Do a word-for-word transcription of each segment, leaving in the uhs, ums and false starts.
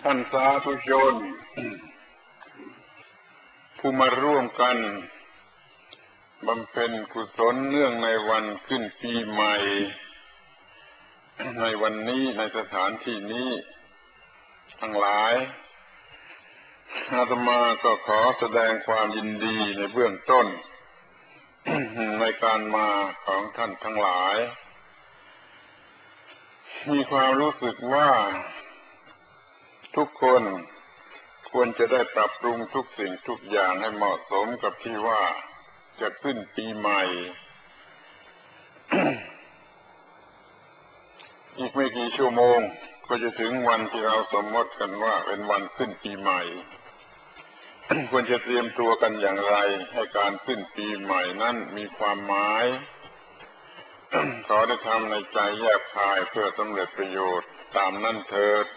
ท่านสาธุชนผู้มาร่วมกันบำเพ็ญกุศลเนื่องในวันขึ้นปีใหม่ในวันนี้ในสถานที่นี้ทั้งหลายอาตมาก็ขอแสดงความยินดีในเบื้องต้นในการมาของท่านทั้งหลายมีความรู้สึกว่าทุกคนควรจะได้ปรับปรุงทุกสิ่งทุกอย่างให้เหมาะสมกับที่ว่าจะขึ้นปีใหม่ อีกไม่กี่ชั่วโมงก็จะถึงวันที่เราสมมติกันว่าเป็นวันขึ้นปีใหม่ ควรจะเตรียมตัวกันอย่างไรให้การขึ้นปีใหม่นั้นมีความหมาย ขอได้ทำในใจแยบคายเพื่อสำเร็จประโยชน์ตามนั้นเถิด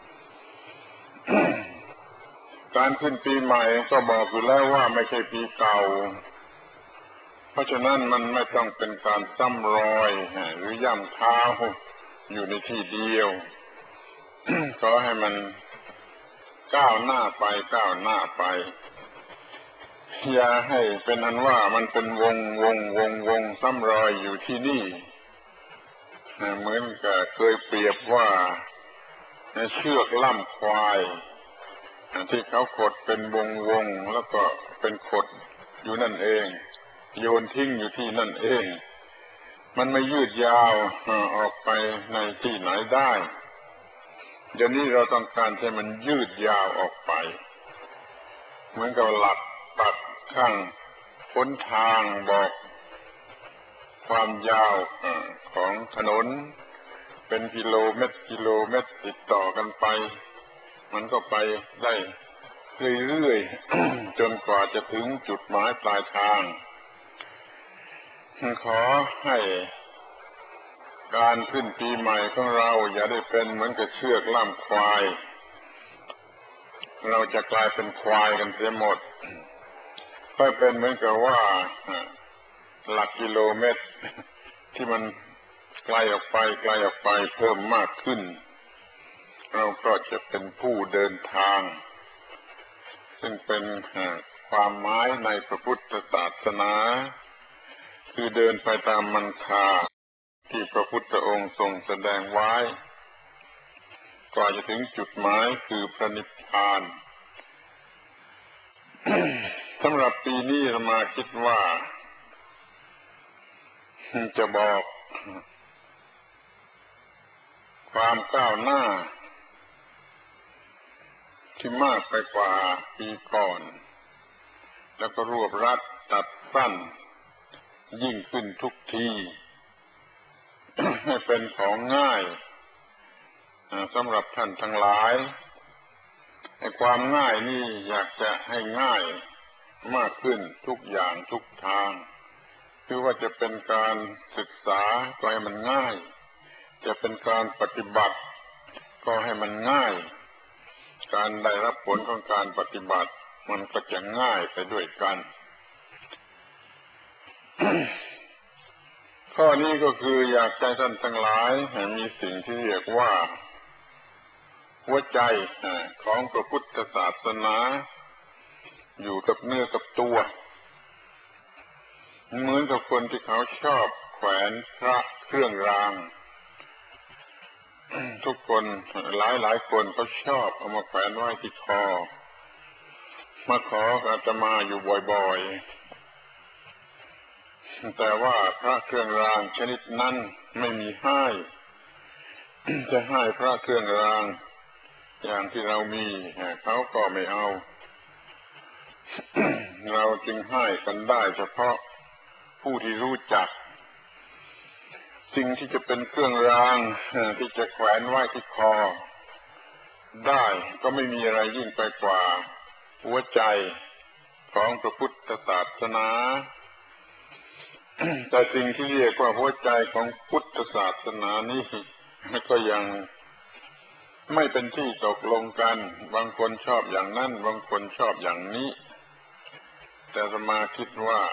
การขึ้นปีใหม่ก็บอกอยู่แล้วว่าไม่ใช่ปีเก่าเพราะฉะนั้นมันไม่ต้องเป็นการซ้ำรอยหรือย่ำเท้าอยู่ในที่เดียว ขอให้มันก้าวหน้าไปก้าวหน้าไปอย่าให้เป็นอันว่ามันเป็นวงวงวงวงซ้ำรอยอยู่ที่นี่เหมือนกับเคยเปรียบว่าเชือกล่ำควายที่เขาขดเป็นวงวงแล้วก็เป็นขดอยู่นั่นเองโยนทิ้งอยู่ที่นั่นเองมันไม่ยืดยาวออกไปในที่ไหนได้เดี๋ยวนี้เราต้องการให้มันยืดยาวออกไปเหมือนกับหลักปักข้างหนทางบอกความยาวของถนนเป็นกิโลเมตรกิโลเมตรติดต่อกันไปมันก็ไปได้เรื่อยๆ จนกว่าจะถึงจุดหมายปลายทางขอให้การขึ้นปีใหม่ของเราอย่าได้เป็นเหมือนกับเชือกล่ำควายเราจะกลายเป็นควายกันเสียหมดก็เป็นเหมือนกับว่าหลักกิโลเมตรที่มันไกลออกไปไกลออกไปเพิ่มมากขึ้นเราก็จะเป็นผู้เดินทางซึ่งเป็นความหมายในพระพุทธศาสนาคือเดินไปตามมันคาที่พระพุทธองค์ทรงแสดงไว้ก่อนจะถึงจุดหมายคือพระนิพพาน สำหรับปีนี้เรามาคิดว่าจะบอกความก้าวหน้าที่มากไปกว่าปีก่อนแล้วก็รวบรัดตัดสั้นยิ่งขึ้นทุกที ให้เป็นของง่ายสำหรับท่านทั้งหลายในความง่ายนี่อยากจะให้ง่ายมากขึ้นทุกอย่างทุกทางคือว่าจะเป็นการศึกษาก็ให้มันง่ายจะเป็นการปฏิบัติก็ให้มันง่ายการได้รับผลของการปฏิบัติมันก็จะง่ายไปด้วยกัน ข้อนี้ก็คืออยากให้ท่านทั้งหลายให้มีสิ่งที่เรียกว่าหัวใจของพระพุทธศาสนาอยู่กับเนื้อกับตัวเหมือนกับคนที่เขาชอบแขวนพระเครื่องรางทุกคนหลายหลายคนเขาชอบเอามาแขวนไว้ที่คอมาขออาตมาอยู่บ่อยๆแต่ว่าพระเครื่องรางชนิดนั้นไม่มีให้ จะให้พระเครื่องรางอย่างที่เรามีเขาก็ไม่เอา เราจึงให้กันได้เฉพาะผู้ที่รู้จักสิ่งที่จะเป็นเครื่องรางที่จะแขวนไว้ที่คอได้ก็ไม่มีอะไรยิ่งไปกว่าหัวใจของพระพุทธศาสนา แต่สิ่งที่เรียกว่าหัวใจของพุทธศาสนานี้ก็ยังไม่เป็นที่ตกลงกันบางคนชอบอย่างนั้นบางคนชอบอย่างนี้แต่อาตมาคิดว่า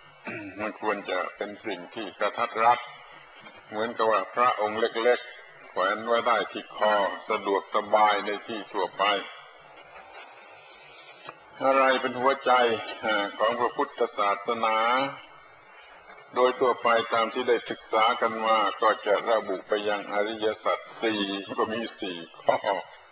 มันควรจะเป็นสิ่งที่กระทัดรัดเหมือนกับว่าพระองค์เล็กๆวนไว้ได้ที่คอสะดวกสบายในที่ทั่วไปอะไรเป็นหัวใจของพระพุทธศาสนาโดยทั่วไปตามที่ได้ศึกษากันมาก็จะระบุไปยังอริยสัจสี่ก็มีสี่ข้อ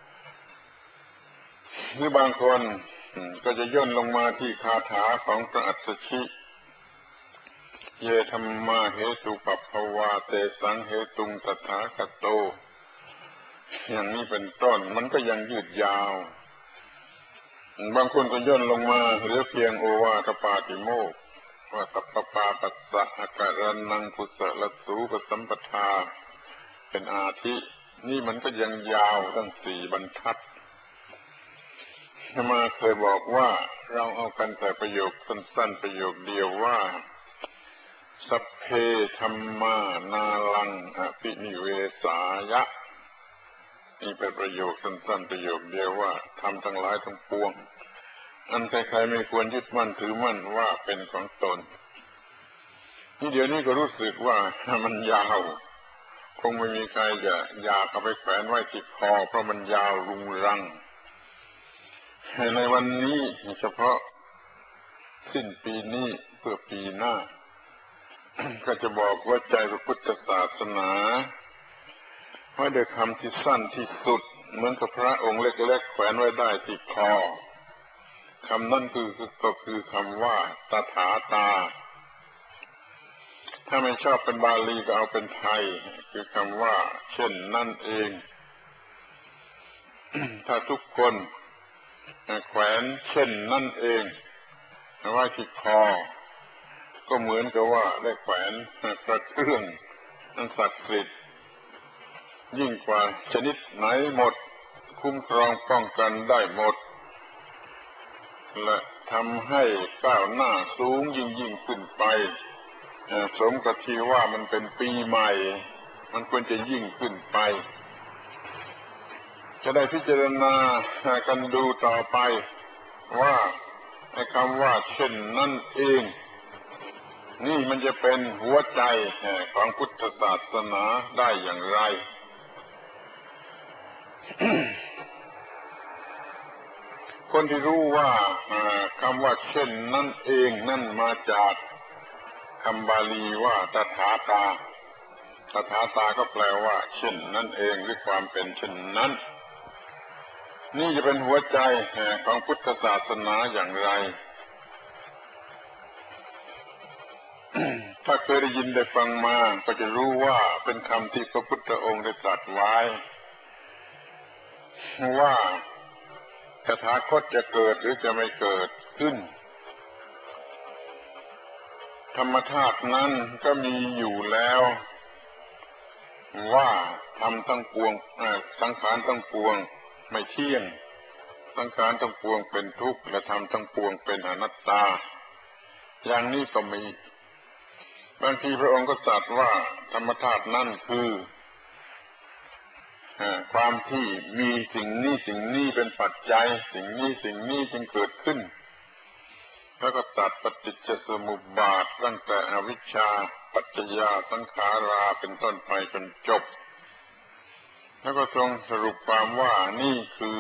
หรือบางคนก็จะย่นลงมาที่คาถาของพระอัสสชิเยธัมมาเหตุปัปภวาเตสังเหตุงตถาคตโตอย่างนี้เป็นต้นมันก็ยังยืดยาวบางคนก็ย่นลงมาเหลือเพียงโอวาทปาติโมกข์ว่าตัปปปาปัสสะอาการนังพุสสะละสูปสัมปทาเป็นอาทินี่มันก็ยังยาวตั้งสี่บรรทัดมาเคยบอกว่าเราเอากันแต่ประโยคสั้นๆประโยคเดียวว่าสัพเพธัมมานาลังอภินิเวสายะนี่เป็นประโยคสั้นๆประโยคเดียวว่าทำทั้งหลายทั้งปวงอันใครๆไม่ควรยึดมั่นถือมั่นว่าเป็นของตนนี่เดี๋ยวนี้ก็รู้สึกว่ามันยาวคงไม่มีใครจะอยากเอาไปแขวนไว้ที่คอเพราะมันยาวรุงรังในวันนี้เฉพาะสิ้นปีนี้เพื่อปีหน้าก็จะบอกว่าใจพระพุทธศาสนาไว้ด้วยคำที่สั้นที่สุดเหมือนกับพระองค์เล็กๆแขวนไว้ได้ที่คอคำนั้นคือก็คือคำว่าตถาตาถ้าไม่ชอบเป็นบาลีก็เอาเป็นไทยคือคำว่าเช่นนั่นเอง ถ้าทุกคนแขวนเช่นนั่นเองไว้ที่คอก็เหมือนกับว่าได้แขวนพระเครื่องอันศักดิ์สิทธิ์ยิ่งกว่าชนิดไหนหมดคุ้มครองป้องกันได้หมดและทำให้ก้าวหน้าสูงยิ่งยิ่งขึ้นไปสมกับที่ว่ามันเป็นปีใหม่มันควรจะยิ่งขึ้นไปจะได้พิจารณากันดูต่อไปว่าไอ้คำว่าเช่นนั่นเองนี่มันจะเป็นหัวใจของพุทธศาสนาได้อย่างไร คนที่รู้ว่าคำว่าเช่นนั่นเองนั่นมาจากคำบาลีว่าตถาตาตถาตาก็แปลว่าเช่นนั่นเองหรือความเป็นเช่นนั้นนี่จะเป็นหัวใจของพุทธศาสนาอย่างไร ถ้าเคยได้ยินได้ฟังมาก็จะรู้ว่าเป็นคำที่พระพุทธองค์ได้ตรัสไว้ว่าตถาคตจะเกิดหรือจะไม่เกิดขึ้นธรรมธาตุนั้นก็มีอยู่แล้วว่าธรรมทั้งปวงสังขารทั้งปวงไม่เที่ยงสังขารทั้งปวงเป็นทุกข์และธรรมทั้งปวงเป็นอนัตตาอย่างนี้ก็มีบางทีพระองค์ก็ตรัสว่าธรรมธาตุนั่นคือความที่มีสิ่งนี้สิ่งนี้เป็นปัจจัยสิ่งนี้สิ่งนี้จึงเกิดขึ้นแล้วก็ตัดปฏิจจสมุปบาทตั้งแต่อวิชชาปัจจยาสังขาราเป็นต้นไปจนจบแล้วก็ทรงสรุปความว่านี่คือ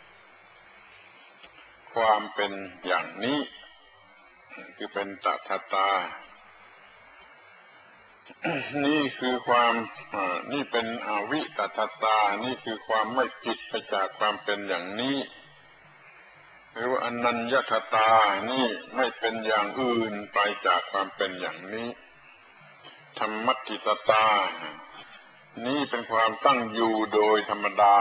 ความเป็นอย่างนี้คือเป็นตถาตานี่คือความนี่เป็นอวิตถตานี่คือความไม่ผิดไปจากความเป็นอย่างนี้หรือว่าอนัญญคตานี่ไม่เป็นอย่างอื่นไปจากความเป็นอย่างนี้ธรรมัตถิตตานี่เป็นความตั้งอยู่โดยธรรมดา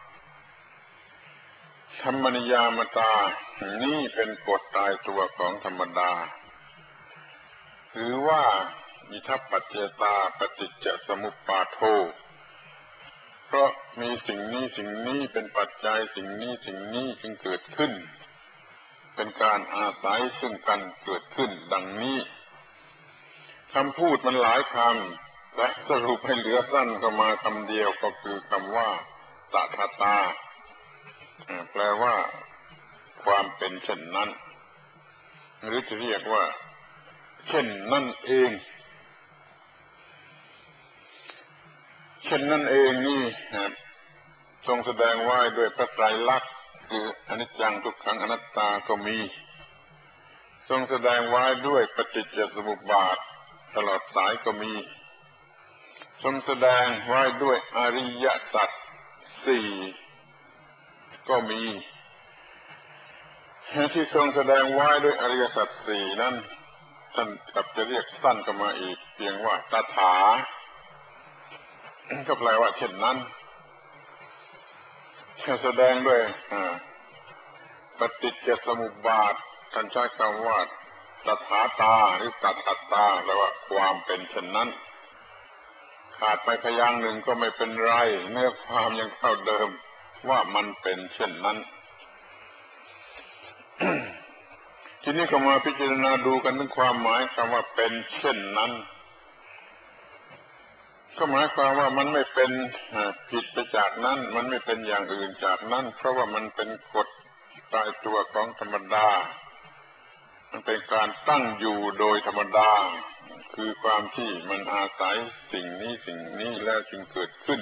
ธรรมนิยามตานี่เป็นกฎตายตัวของธรรมดาหรือว่าอิทัปปัจเจตาปฏิจจสมุปบาทโธเพราะมีสิ่งนี้สิ่งนี้เป็นปัจจัยสิ่งนี้สิ่งนี้จึงเกิดขึ้นเป็นการอาศัยซึ่งกันเกิดขึ้นดังนี้คำพูดมันหลายคำและสรุปให้เหลือสั้นเข้ามาคำเดียวก็คือคำว่าตถาตาแปลว่าความเป็นเช่นนั้นหรือจะเรียกว่าเช่นนั่นเองเช่นนั้นเองนี่ทรงแสดงไว้ด้วยพระไตรลักษณ์คืออนิจจังทุกขังอนัตตาก็มีทรงแสดงไว้ด้วยปฏิจจสมุปบาทตลอดสายก็มีทรงแสดงไว้ด้วยอริยสัจสี่ก็มีที่ทรงแสดงไว้ด้วยอริยสัจสี่นั้นท่านกลับจะเรียกสั้นเข้ามาอีกเพียงว่าตถาก็แปลว่าเช่นนั้นแสดงด้วยปฏิจจสมุปบาทท่านใช้คำว่าตถาตาหรือตถาตาแปลว่าความเป็นเช่นนั้นขาดไปพยางค์หนึ่งก็ไม่เป็นไรเนื้อความยังเท่าเดิมว่ามันเป็นเช่นนั้น ทีนี้ก็มาพิจารณาดูกันถึงความหมายคำว่าเป็นเช่นนั้นก็หมายความว่ามันไม่เป็นผิดไปจากนั้นมันไม่เป็นอย่างอื่นจากนั้นเพราะว่ามันเป็นกฎตายตัวของธรรมดามันเป็นการตั้งอยู่โดยธรรมดาคือความที่มันอาศัยสิ่งนี้สิ่งนี้แล้วจึงเกิดขึ้น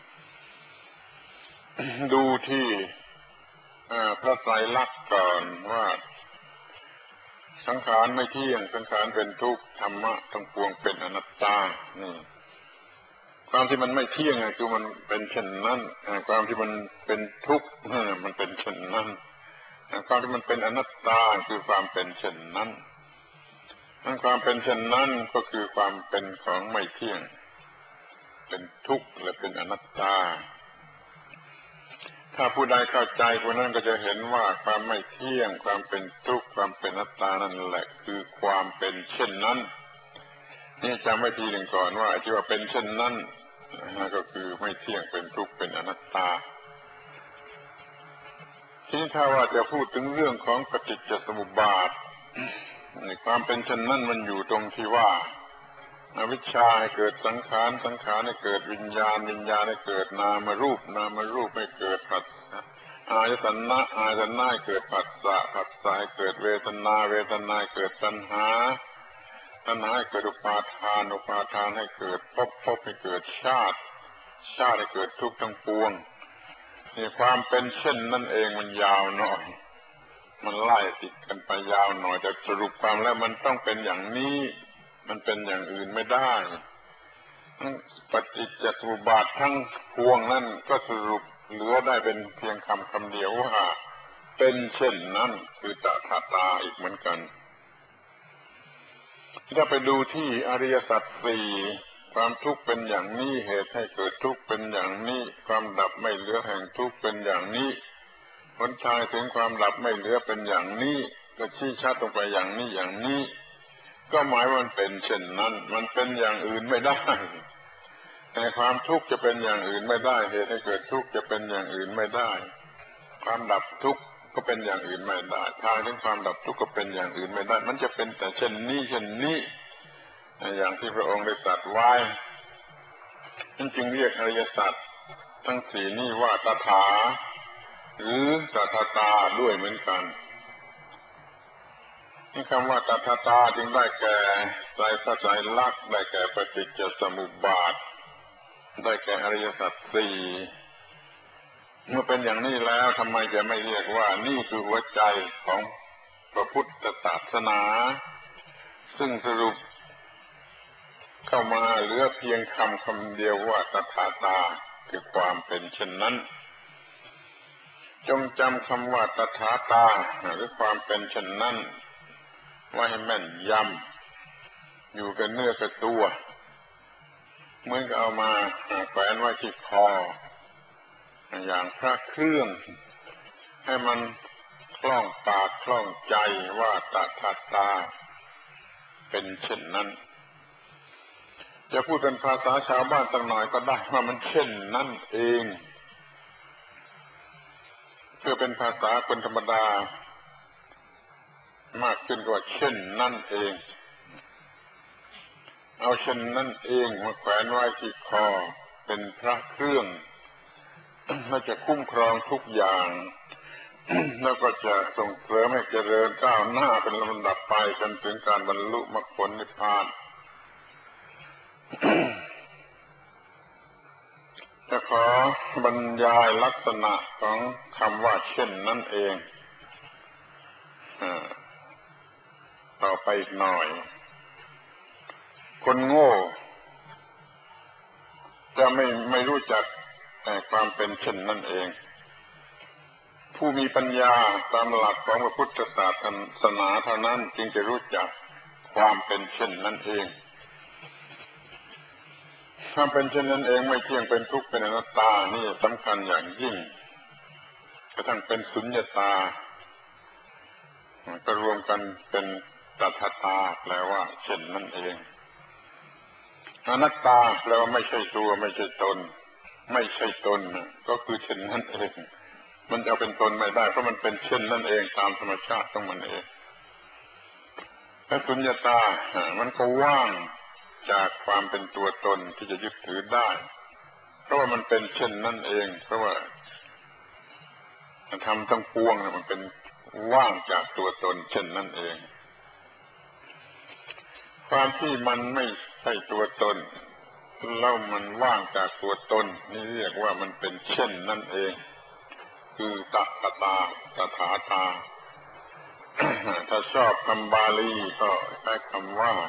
ดูที่พระไตรลักษณ์ก่อนว่าสังขารไม่เที่ยงสังขารเป็นทุกข์ธรรมะทั้งปวงเป็นอนัตตานี่ความที่มันไม่เที่ยงคือมันเป็นเช่นนั้นความที่มันเป็นทุกข์มันเป็นเช่นนั้นความที่มันเป็นอนัตตาคือความเป็นเช่นนั้นทั้งความเป็นเช่นนั้นก็คือความเป็นของไม่เที่ยงเป็นทุกข์และเป็นอนัตตาถ้าผู้ใดเข้าใจคนนั้นก็จะเห็นว่าความไม่เที่ยงความเป็นทุกข์ความเป็นอนัตตานั่นแหละคือความเป็นเช่นนั้นนี่จำไว้ทีหนึ่งก่อนว่าที่ว่าเป็นเช่นนั้นก็คือไม่เที่ยงเป็นทุกข์เป็นอนัตตาทีนี้ถ้าว่าจะพูดถึงเรื่องของปฏิจจสมุปบาทความเป็นเช่นนั้นมันอยู่ตรงที่ว่าอวิชชาให้เกิดสังขารสังขารให้เกิดวิญญาณวิญญาณให้เกิดนามรูปนามรูปให้เกิดผัสสะอายตนะอายตนะให้เกิดผัสสะผัสสะให้เกิดเวทนาเวทนาให้เกิดตัณหาตัณหาให้เกิดอุปาทานอุปาทานให้เกิดภพภพให้เกิดชาติชาติให้เกิดทุกข์ทั้งปวงนี่ความเป็นเช่นนั่นเองมันยาวหน่อยมันไล่ติดกันไปยาวหน่อยแต่สรุปความแล้วมันต้องเป็นอย่างนี้มันเป็นอย่างอื่นไม่ได้ปฏิจจสมุปบาททั้งพวงนั่นก็สรุปเหลือได้เป็นเพียงคำคำเดียวว่าเป็นเช่นนั้นคือตถาตาอีกเหมือนกันถ้าไปดูที่อริยสัจสี่ความทุกข์เป็นอย่างนี้เหตุให้เกิดทุกข์เป็นอย่างนี้ความดับไม่เหลือแห่งทุกข์เป็นอย่างนี้หนทางถึงความดับไม่เหลือเป็นอย่างนี้ก็ชี้ชัดลงไปอย่างนี้อย่างนี้ก็หมายว่ามันเป็นเช่นนั้นมันเป็นอย่างอื่นไม่ได้แต่ความทุกข์จะเป็นอย่างอื่นไม่ได้เหตุให้เกิดทุกข์จะเป็นอย่างอื่นไม่ได้ความดับทุกข์ก็เป็นอย่างอื่นไม่ได้ทางถึงความดับทุกข์ก็เป็นอย่างอื่นไม่ได้มันจะเป็นแต่เช่นนี้เช่นนี้อย่างที่พระองค์ได้ตรัสไว้นั่นจึงเรียกอริยสัจทั้งสี่นี้ว่าตถาหรือตถาตาด้วยเหมือนกันนี่คำว่าตถาตาจึงได้แก่ไตรพระไตรลักษณ์ได้แก่ปฏิจจสมุปบาทได้แก่อริยสัจสี่เมื่อเป็นอย่างนี้แล้วทำไมจะไม่เรียกว่านี่คือหัวใจของพระพุทธศาสนาซึ่งสรุปเข้ามาเหลือเพียงคำคำเดียวว่าตถาตาคือความเป็นเช่นนั้นจงจำคำว่าตถาตาหรือความเป็นเช่นนั้นไว้ให้แม่นยำอยู่กับเนื้อกับตัวเหมือนกับเอามาแขวนไว้ที่คออย่างพระเครื่องให้มันคล่องปากคล่องใจว่าตถาตาเป็นเช่นนั้นจะพูดเป็นภาษาชาวบ้านสักหน่อยก็ได้ว่ามันเช่นนั้นเองเพื่อเป็นภาษาคนธรรมดามากขึ้นกว่าเช่นนั่นเองเอาเช่นนั่นเองมาแขวนไว้ที่คอเป็นพระเครื่องน่าจะคุ้มครองทุกอย่างแล้วก็จะส่งเสริมให้เจริญก้าวหน้าเป็นลำดับไปจนถึงการบรรลุมรรคผลนิพพานจะขอบรรยายลักษณะของคำว่าเช่นนั่นเองต่อไปอีกหน่อยคนโง่จะไม่ไม่รู้จักแต่ความเป็นเช่นนั่นเองผู้มีปัญญาตามหลักของพระพุทธศาสนาเท่านั้นจึงจะรู้จักความเป็นเช่นนั่นเองความเป็นเช่นนั้นเองไม่เที่ยงเป็นทุกข์เป็นอนัตตานี่สำคัญอย่างยิ่งกระทั่งเป็นสุญญตาก็รวมกันเป็นตถาตาแปลว่าเช่นนั่นเองอนัตตาแปลว่าไม่ใช่ตัวไม่ใช่ตนไม่ใช่ตนก็คือเช่นนั่นเองมันจะเป็นตนไม่ได้เพราะมันเป็นเช่นนั่นเองตามธรรมชาติของมันเองและสุญญตามันก็ว่างจากความเป็นตัวตนที่จะยึดถือได้เพราะว่ามันเป็นเช่นนั่นเองเพราะว่าธรรมทั้งปวงมันเป็นว่างจากตัวตนเช่นนั่นเองความที่มันไม่ใช่ตัวตนแล้วมันว่างจากตัวตนนี่เรียกว่ามันเป็นเช่นนั่นเองคือตถาตาตถาตา ถ้าชอบคำบาลีก็ใช้คำว่า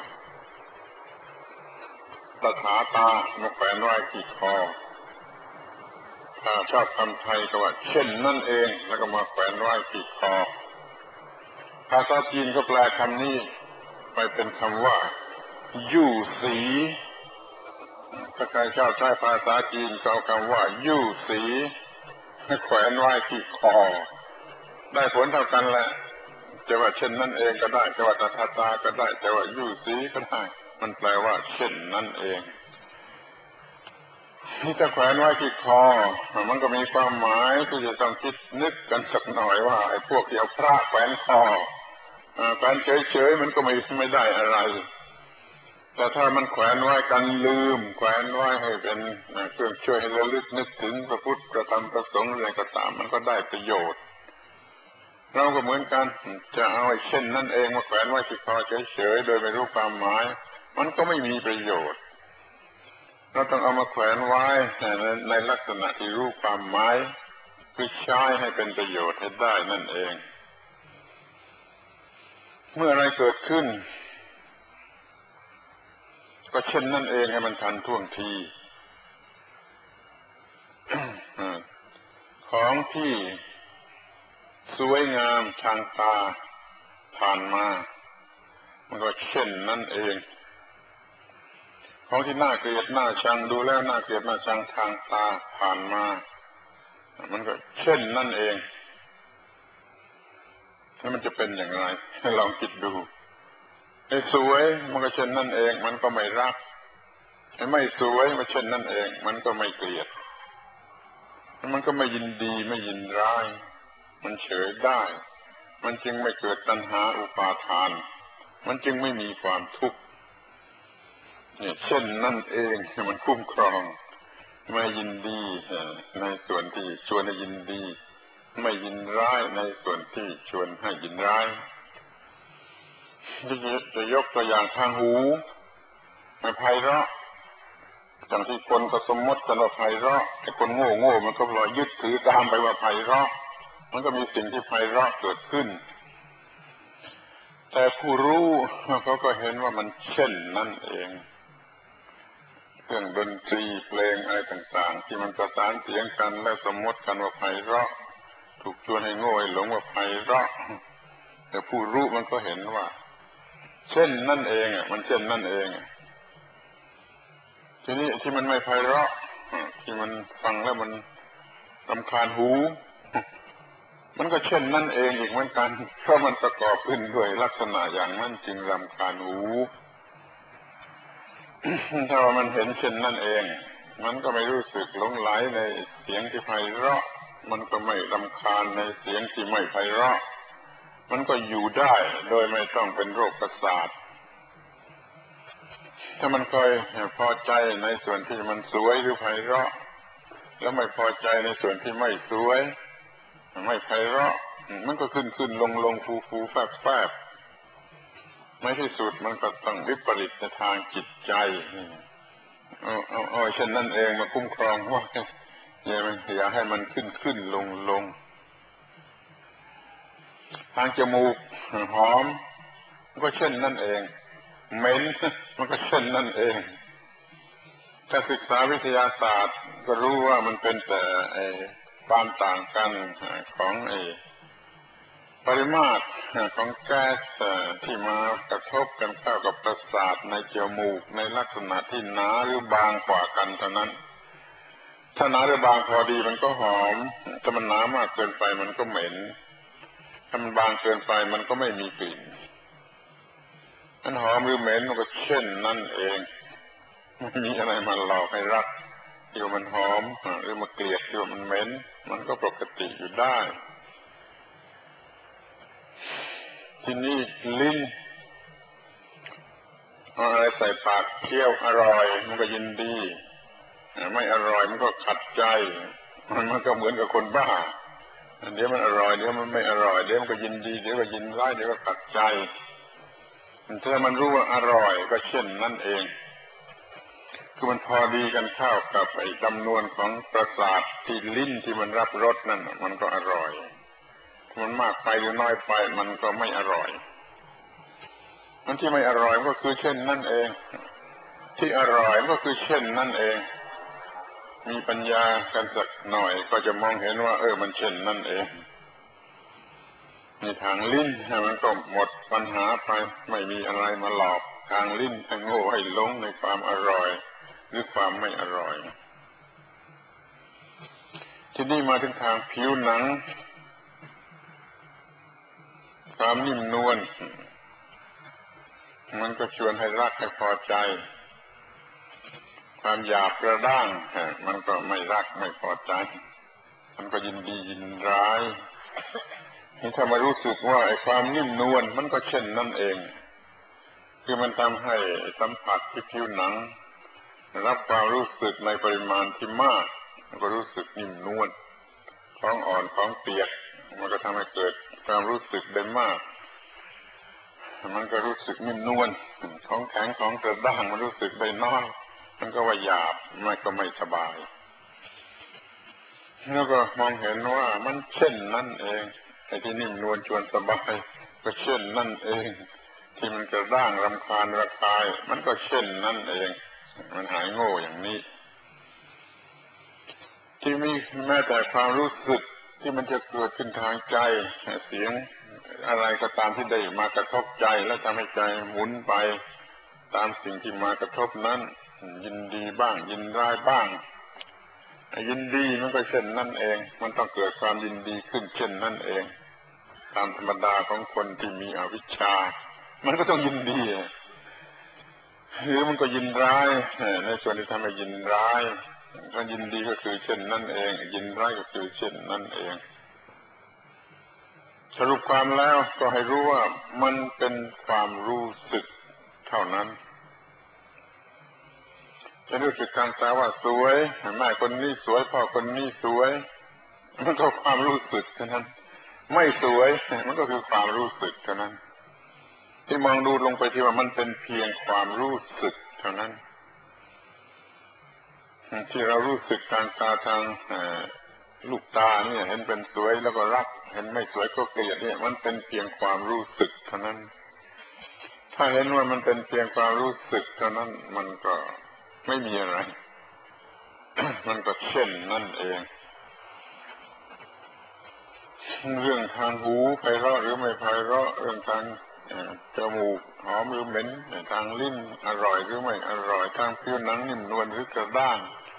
ตถาตามาแขวนไว้ที่คอถ้าชอบคำไทยก็ว่าเช่นนั่นเองแล้วก็มาแขวนไว้ที่คอภาษาจีนก็แปลคำนี้ไปเป็นคำว่ายู่สีถ้าใครชอบใช้ภาษาจีนก็เอาคำว่ายู่สีแขวนไว้ที่คอได้ผลเท่ากันแหละจะว่าเช่นนั่นเองก็ได้จะว่าตถาตาก็ได้จะว่ายู่สีก็ได้มันแปลว่าเช่นนั่นเองนี่ถ้าแขวนไว้ที่คอมันก็มีความหมายที่จะต้องคิดนึกกันสักหน่อยว่าไอ้พวกที่เอาพระแขวนคอแขวนเฉยๆมันก็ไม่ไม่ได้อะไรแต่ถ้ามันแขวนไว้กันลืมแขวนไว้ให้เป็นเครื่องช่วยให้ระลึกนึกถึงพระพุทธพระธรรมพระสงฆ์อะไรก็ตามมันก็ได้ประโยชน์เราก็เหมือนกันจะเอาไอ้เช่นนั่นเองมาแขวนไว้ที่คอเฉยๆโดยไม่รู้ความหมายมันก็ไม่มีประโยชน์เราต้องเอามาแขวนไว้ในลักษณะที่รู้ความหมายคือใช้ให้เป็นประโยชน์ให้ได้นั่นเองเมื่ออะไรเกิดขึ้นก็เช่นนั่นเองให้มันทันท่วงที ของที่สวยงามทางตาผ่านมามันก็เช่นนั่นเองของที่น่าเกลียดน่าชังดูแล้วน่าเกลียดน่าชังทางตาผ่านมามันก็เช่นนั่นเองแล้วมันจะเป็นอย่างไรให้ลองคิดดูไอ้สวยมันก็เช่นนั่นเองมันก็ไม่รักไอ้ไม่สวยมันเช่นนั่นเองมันก็ไม่เกลียดมันก็ไม่ยินดีไม่ยินร้ายมันเฉยได้มันจึงไม่เกิดตัณหาอุปาทานมันจึงไม่มีความทุกข์นี่เช่นนั่นเองมันคุ้มครองไม่ยินดีในส่วนที่ชวนให้ยินดีไม่ยินร้ายในส่วนที่ชวนให้ยินร้ายจะยกตัวอย่างทางหูไม่ไพเราะอย่างที่คนก็สมมติกันว่าไพเราะไอ้คนโง่โง่มันก็ลอยยึดถือตามไปว่าไพเราะมันก็มีสิ่งที่ไพเราะเกิดขึ้นแต่ผู้รู้เขาก็เห็นว่ามันเช่นนั่นเองเครื่องดนตรีเพลงอะไรต่างๆที่มันประสานเสียงกันแล้วสมมติกันว่าไพเราะถูกชวนให้โง่ให้หลงว่าไพเราะแต่ผู้รู้มันก็เห็นว่าเช่นนั่นเองอ่ะมันเช่นนั่นเองทีนี้ที่มันไม่ไพเราะที่มันฟังแล้วมันรำคาญหูมันก็เช่นนั่นเองอีกเหมือนกันเพราะมันประกอบขึ้นด้วยลักษณะอย่างนั้นจึงรำคาญหู ถ้าว่ามันเห็นเช่นนั่นเองมันก็ไม่รู้สึกหลงไหลในเสียงที่ไพเราะมันก็ไม่รำคาญในเสียงที่ไม่ไพเราะมันก็อยู่ได้โดยไม่ต้องเป็นโรคประสาทถ้ามันเคยพอใจในส่วนที่มันสวยหรือไพเราะแล้วไม่พอใจในส่วนที่ไม่สวยไม่ไพเราะมันก็ขึ้นขึ้นลงลงฟูฟูแฟบแฟบในที่สุดมันก็ต้องวิปริตในทางจิตใจเอาเอาเอาเช่นนั่นเองมาคุ้มครองว่าอย่ามันอย่าให้มันขึ้นขึ้นลงลงทางจมูกหอมมันก็เช่นนั่นเองเหม็นมันก็เช่นนั่นเองถ้าศึกษาวิทยาศาสตร์ก็รู้ว่ามันเป็นแต่ไอ้ความต่างกันของไอ้ปริมาตรของแก๊สที่มากระทบกันเข้ากับประสาทในจมูกในลักษณะที่หนาหรือบางกว่ากันเท่านั้นถ้าหนาหรือบางพอดีมันก็หอมถ้ามันหนามากเกินไปมันก็เหม็นถ้ามันบางเกินไปมันก็ไม่มีกลิ่นมันหอมหรือเหม็นมันก็เช่นนั่นเองไม่มีอะไรมาหลอกให้รักที่ว่ามันหอมหรือมาเกลียดที่ว่ามันเหม็นมันก็ปกติอยู่ได้ที่นี่ลิ้นเอาอะไรใส่ปากเคี้ยวอร่อยมันก็ยินดีไม่อร่อยมันก็ขัดใจมันมันก็เหมือนกับคนบ้าเดี๋ยวมันอร่อยเดี๋ยวมันไม่อร่อยเดี๋ยวมันก็ยินดีเดี๋ยวก็ยินร้ายเดี๋ยวก็ขัดใจถ้ามันรู้ว่าอร่อยก็เช่นนั่นเองคือมันพอดีกันเข้ากับไอ้จำนวนของประสาทที่ลิ้นที่มันรับรสนั่นมันก็อร่อยมันมากไปหรือน้อยไปมันก็ไม่อร่อยมันที่ไม่อร่อยก็คือเช่นนั่นเองที่อร่อยก็คือเช่นนั่นเองมีปัญญากันสักหน่อยก็จะมองเห็นว่าเออมันเช่นนั่นเองในทางลิ้นมันก็หมดปัญหาไปไม่มีอะไรมาหลอกทางลิ้นให้โง่ให้หลงในความอร่อยหรือความไม่อร่อยที่นี่มาถึงทางผิวหนังความนิ่มนวลมันก็ชวนให้รักให้พอใจความหยาบกระด้างมันก็ไม่รักไม่พอใจมันก็ยินดียินร้ายนี่ถ้ามารู้สึกว่าไอ้ความนิ่มนวลมันก็เช่นนั่นเองคือมันทำให้สัมผัสที่ผิวหนังรับความรู้สึกในปริมาณที่มากมันก็รู้สึกนิ่มนวลของอ่อนของเปียกมันก็ทำให้เกิดความรู้สึกได้มากมันก็รู้สึกนิ่มนวลของแข็งของกระด้างมันรู้สึกได้น้อยมันก็ว่าหยาบมันก็ไม่สบายแล้วก็มองเห็นว่ามันเช่นนั่นเองไอ้ที่นิ่มนวลชวนสบายก็เช่นนั่นเองที่มันกระด้างรำคาญระคายมันก็เช่นนั่นเองมันหายโง่อย่างนี้ที่มีแม้แต่ความรู้สึกที่มันจะเกิดขึ้นทางใจเสียงอะไรก็ตามที่ได้มากระทบใจแล้วทำให้ใจหมุนไปตามสิ่งที่มากระทบนั้นยินดีบ้างยินร้ายบ้างยินดีมันก็เช่นนั่นเองมันต้องเกิดความยินดีขึ้นเช่นนั่นเองตามธรรมดาของคนที่มีอวิชชามันก็ต้องยินดีหรือมันก็ยินร้ายในส่วนที่ทำให้ยินร้ายมันยินดีก็คือเช่นนั่นเองยินร้ายก็คือเช่นนั่นเองสรุปความแล้วก็ให้รู้ว่ามันเป็นความรู้สึกเท่านั้นจะรู้สึกทางตาว่าสวยแม่คนนี้สวยพ่อคนนี้สวยมันก็ความรู้สึกเท่านั้นไม่สวยมันก็คือความรู้สึกเท่านั้นที่มองดูลงไปที่ว่ามันเป็นเพียงความรู้สึกเท่านั้นที่เรารู้สึกทางตาทางลูกตาเนี่ยเห็นเป็นสวยแล้วก็รักเห็นไม่สวยก็เกลียดเนี่ยมันเป็นเพียงความรู้สึกเท่านั้นถ้าเห็นว่ามันเป็นเพียงความรู้สึกเท่านั้นมันก็ไม่มีอะไร มันก็เช่นนั่นเองเรื่องทางหูไพเราะหรือไม่ไพเราะเรื่องทางจมูกหอมหรือเหม็นทางลิ้นอร่อยหรือไม่อร่อยทางผิวหนังนิ่มนวลหรือกระด้าง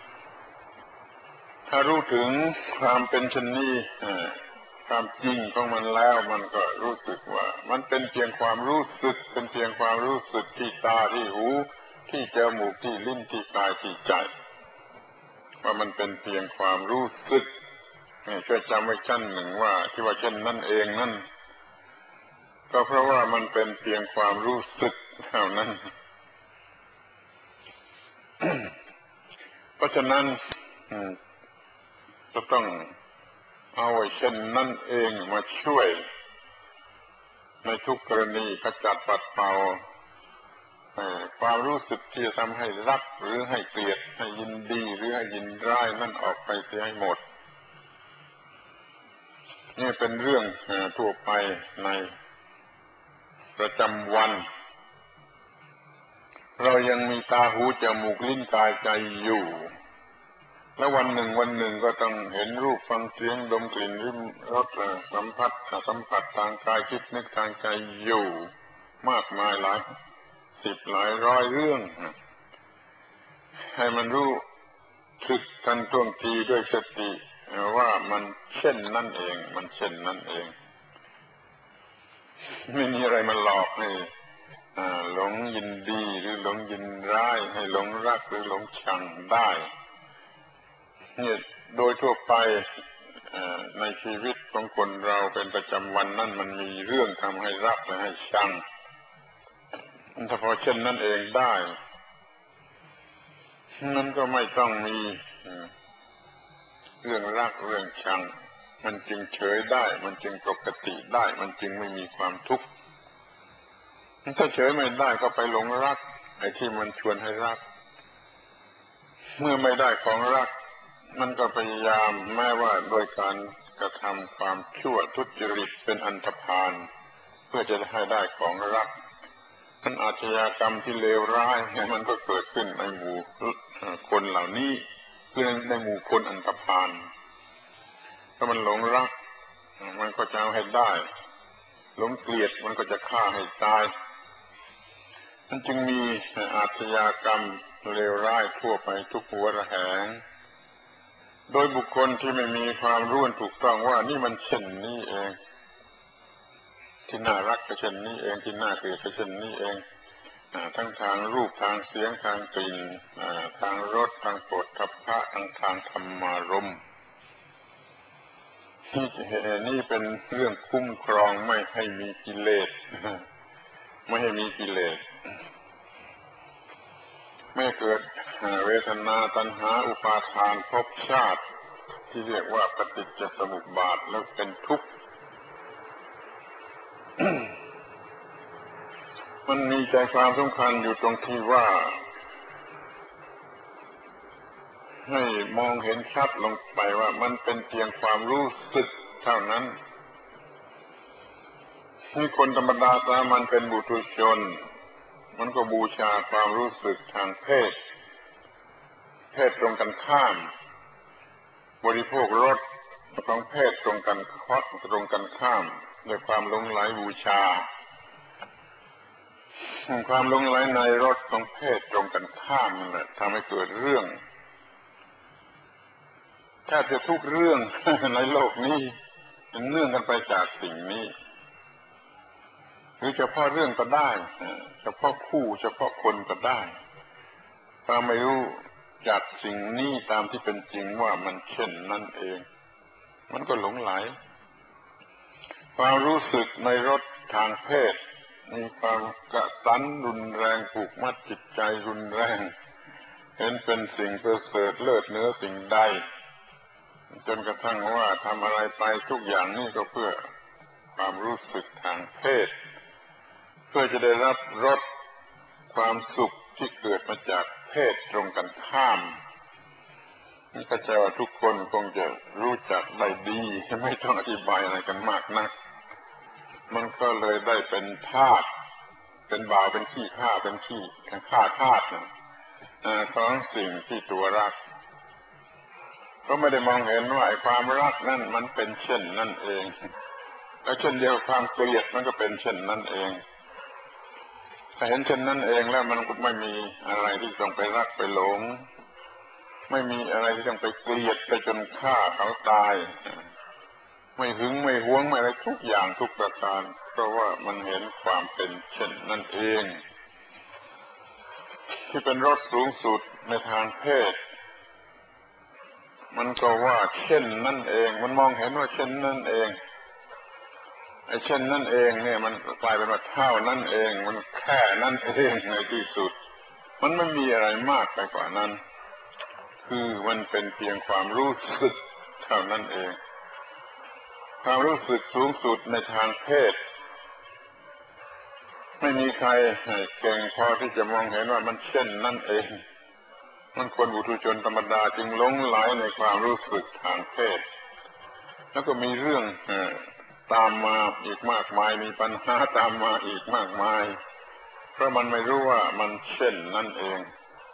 ถ้ารู้ถึงความเป็นชนีความจริงของมันแล้วมันก็รู้สึกว่ามันเป็นเพียงความรู้สึกเป็นเพียงความรู้สึกที่ตาที่หูที่จมูกที่ลิ้นที่กายที่ใจว่ามันเป็นเพียงความรู้สึกนี่ช่วยจำไว้ชั้นหนึ่งว่าที่ว่าเช่นนั่นเองนั่นก็เพราะว่ามันเป็นเพียงความรู้สึกเท่านั้น เพราะฉะนั้นจะต้องเอาไว้เช่นนั่นเองมาช่วยในทุกกรณีขจัดปัดเป่าความรู้สึกที่จะทำให้รักหรือให้เกลียดให้ยินดีหรือให้ยินร้ายนั่นออกไปเสียให้หมดนี่เป็นเรื่องทั่วไปในประจำวันเรายังมีตาหูจมูกลิ้นกายใจอยู่แล้ววันหนึ่งวันหนึ่งก็ต้องเห็นรูปฟังเสียงดมกลิ่นลิ้มรสสัมผัสสัมผัสทางกายคิดนึกทางใจอยู่มากมายหลายสิบหลายร้อยเรื่องให้มันรู้สึกทันท่วงทีด้วยสติว่ามันเช่นนั่นเองมันเช่นนั่นเองไม่มีอะไรมาหลอกให้หลงยินดีหรือหลงยินร้ายให้หลงรักหรือหลงชังได้เนี่ยโดยทั่วไปในชีวิตของคนเราเป็นประจำวันนั่นมันมีเรื่องทำให้รักและให้ชังถ้าพอเช่นนั่นเองได้นั่นก็ไม่ต้องมีเรื่องรักเรื่องชังมันจึงเฉยได้มันจึงปกติได้มันจึงไม่มีความทุกข์ถ้าเฉยไม่ได้ก็ไปหลงรักไอ้ที่มันชวนให้รักเมื่อไม่ได้ของรักมันก็พยายามแม้ว่าโดยการกระทำความชั่วทุจริตเป็นอันธพาลเพื่อจะให้ได้ของรักท่านอาชญากรรมที่เลวร้ายมันก็เกิดขึ้นในหมู่คนเหล่านี้เรื่องในหมู่คนอันธพาลถ้ามันหลงรักมันก็จะเอาให้ได้หลงเกลียดมันก็จะฆ่าให้ตายมันจึงมีอาชญากรรมเลวร้ายทั่วไปทุกหัวระแหงโดยบุคคลที่ไม่มีความรู้ถูกต้องว่านี่มันเช่นนี้เองที่น่ารักก็เช่นนี้เองที่น่าเกลียดก็เช่นนี้เองทั้งทางรูปทางเสียงทางกลิ่นทางรสทางโผฏฐัพพะทางทางธรรมารมณ์นี่เป็นเรื่องคุ้มครองไม่ให้มีกิเลสไม่ให้มีกิเลสไม่เกิดเวทนาตัณหาอุปาทานภพชาติที่เรียกว่าปฏิจจสมุปบาทแล้วเป็นทุกข์ มันมีใจความสำคัญอยู่ตรงที่ว่าให้มองเห็นชัดลงไปว่ามันเป็นเพียงความรู้สึกเท่านั้นที่คนธรรมดาสามัญเป็นบุตุชนมันก็บูชาความรู้สึกทางเพศเพศตรงกันข้ามบริโภครสของเพศตรงกันตรงกันข้ามด้วยความหลงไหลบูชาความหลงไหลในรสของเพศตรงกันข้ามนั่นแหละทำให้เกิดเรื่องแทบจะทุกเรื่องในโลกนี้เนื่องกันไปจากสิ่งนี้หรือเฉพาะเรื่องก็ได้เฉพาะคู่เฉพาะคนก็ได้ถ้าไม่รู้จากสิ่งนี้ตามที่เป็นจริงว่ามันเช่นนั่นเองมันก็หลงไหลความรู้สึกในรสทางเพศมีความกระตันรุนแรงผูกมัดจิตใจรุนแรงเห็นเป็นสิ่งประเสริฐเลิศเหนือสิ่งใดจนกระทั่งว่าทำอะไรไปทุกอย่างนี่ก็เพื่อความรู้สึกทางเพศเพื่อจะได้รับรสความสุขที่เกิดมาจากเพศตรงกันข้ามนี่ก็จะว่าทุกคนคงจะรู้จักได้ดีไม่ต้องอธิบายอะไรกันมากนักมันก็เลยได้เป็นทาสเป็นบ่าวเป็นขี้ข้าเป็นขี้ข้าทาสนะของสิ่งที่ตัวรักก็ไม่ได้มองเห็นว่าไอ้ความรักนั่นมันเป็นเช่นนั่นเองแล้วเช่นเดียวความเกลียดมันก็เป็นเช่นนั่นเองถ้าเห็นเช่นนั้นเองแล้วมันก็ไม่มีอะไรที่ต้องไปรักไปหลงไม่มีอะไรที่ต้องไปเกลียดไปจนฆ่าเขาตายไม่หึงไม่หวงไม่อะไรทุกอย่างทุกประการเพราะว่ามันเห็นความเป็นเช่นนั่นเองที่เป็นรสสูงสุดในทางเพศมันก็ว่าเช่นนั่นเองมันมองเห็นว่าเช่นนั่นเองไอ้เช่นนั่นเองเนี่ยมันกลายเป็นว่าเท่านั่นเองมันแค่นั่นเองในที่สุดมันไม่มีอะไรมากไปกว่านั้นคือมันเป็นเพียงความรู้สึกเท่านั้นเองความรู้สึกสูงสุดในทางเพศไม่มีใครเก่งพอที่จะมองเห็นว่ามันเช่นนั่นเองมันคนบุถุชนธรรมดาจึงหลงไหลในความรู้สึกทางเพศแล้วก็มีเรื่องตามมาอีกมากมายมีปัญหาตามมาอีกมากมายเพราะมันไม่รู้ว่ามันเช่นนั่นเอง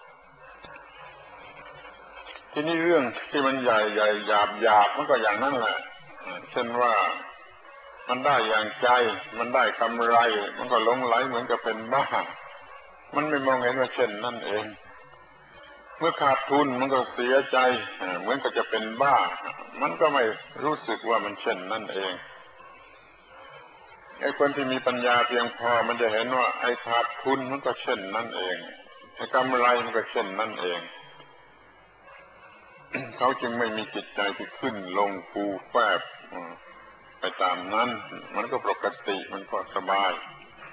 ทีนี้เรื่องที่มันใหญ่ใหญ่หยาบหยาบมันก็อย่างนั้นแหละเช่นว่ามันได้อย่างใจมันได้กำไรมันก็หลงไหลเหมือนกับเป็นบ้ามันไม่มองเห็นว่าเช่นนั่นเองเมื่อขาดทุนมันก็เสียใจเหมือนกับจะเป็นบ้ามันก็ไม่รู้สึกว่ามันเช่นนั่นเองไอ้คนที่มีปัญญาเพียงพอมันจะเห็นว่าไอ้ขาดทุนมันก็เช่นนั่นเองไอ้กำไรมันก็เช่นนั่นเอง เขาจึงไม่มีจิตใจที่ขึ้นลงฟูแฟบไปตามนั้นมันก็ปกติมันก็สบาย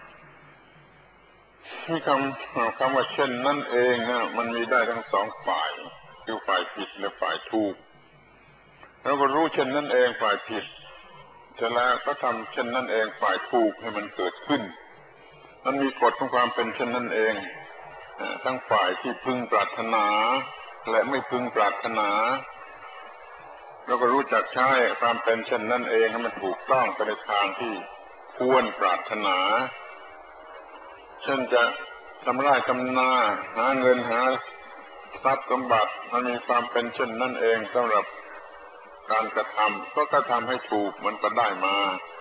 ที่คำคำว่าเช่นนั่นเองนะมันมีได้ทั้งสองฝ่ายคือฝ่ายผิดและฝ่ายถูกเราก็รู้เช่นนั่นเองฝ่ายผิดเสร็จแล้วก็ทำเช่นนั่นเองฝ่ายถูกให้มันเกิดขึ้นมันมีกฎของความเป็นเช่นนั่นเองทั้งฝ่ายที่พึงปรารถนาและไม่พึงปรารถนาเราก็รู้จักใช้ความเป็นเช่นนั่นเองให้มันถูกต้องไปในทางที่ควรปรารถนาเช่นจะทำไร่ทำนาหาเงินหาทรัพย์สมบัติมันมีความเป็นเช่นนั่นเองสำหรับการกระทำก็กระทำให้ถูกมันก็ได้มา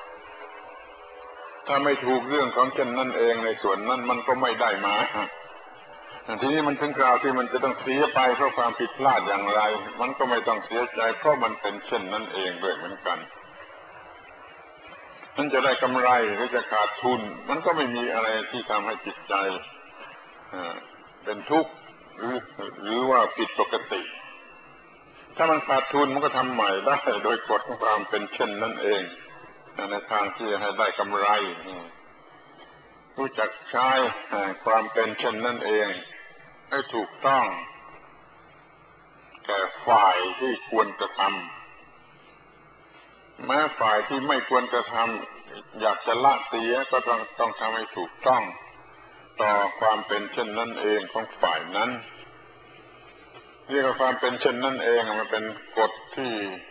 ถ้าไม่ถูกเรื่องของเช่นนั่นเองในส่วนนั้นมันก็ไม่ได้มาทีนี้มันถึงคราวที่มันจะต้องเสียไปเพราะความผิดพลาดอย่างไรมันก็ไม่ต้องเสียใจเพราะมันเป็นเช่นนั้นเองด้วยเหมือนกันมันจะได้กำไรหรือจะขาดทุนมันก็ไม่มีอะไรที่ทำให้จิตใจเป็นทุกข์หรือหรือว่าผิดปกติถ้ามันขาดทุนมันก็ทำใหม่ได้โดยกฎของความเป็นเช่นนั้นเองในทางที่ให้ได้กำไรรู้จักใช้ความเป็นเช่นนั้นเองให้ถูกต้องแก่ฝ่ายที่ควรกระทำแม้ฝ่ายที่ไม่ควรกระทำอยากจะละเสียก็ต้องต้องทำให้ถูกต้องต่อความเป็นเช่นนั้นเองของฝ่ายนั้นเรียกว่าความเป็นเช่นนั้นเองมันเป็นกฎที่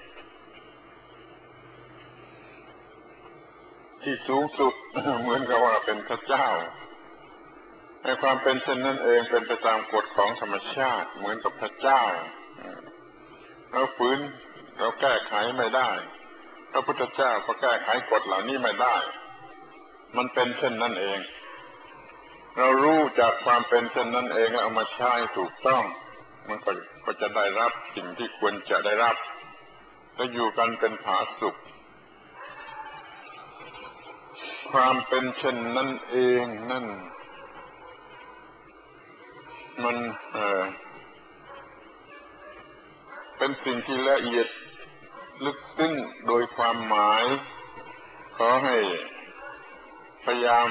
ที่สูงสุด เหมือนกับว่าเป็นพระเจ้าในความเป็นเช่นนั้นเองเป็นไปตามกฎของธรรมชาติเหมือนกับพระเจ้าเราฝืนเราแก้ไขไม่ได้พระพุทธเจ้าก็แก้ไขกฎเหล่านี้ไม่ได้มันเป็นเช่นนั้นเองเรารู้จากความเป็นเช่นนั้นเองแล้วเอามาใช้ถูกต้องมันก็ก็จะได้รับสิ่งที่ควรจะได้รับและอยู่กันเป็นผาสุกความเป็นเช่นนั้นเองนั่นมันเอ่อเป็นสิ่งที่ละเอียดลึกซึ้งโดยความหมายขอให้พยายาม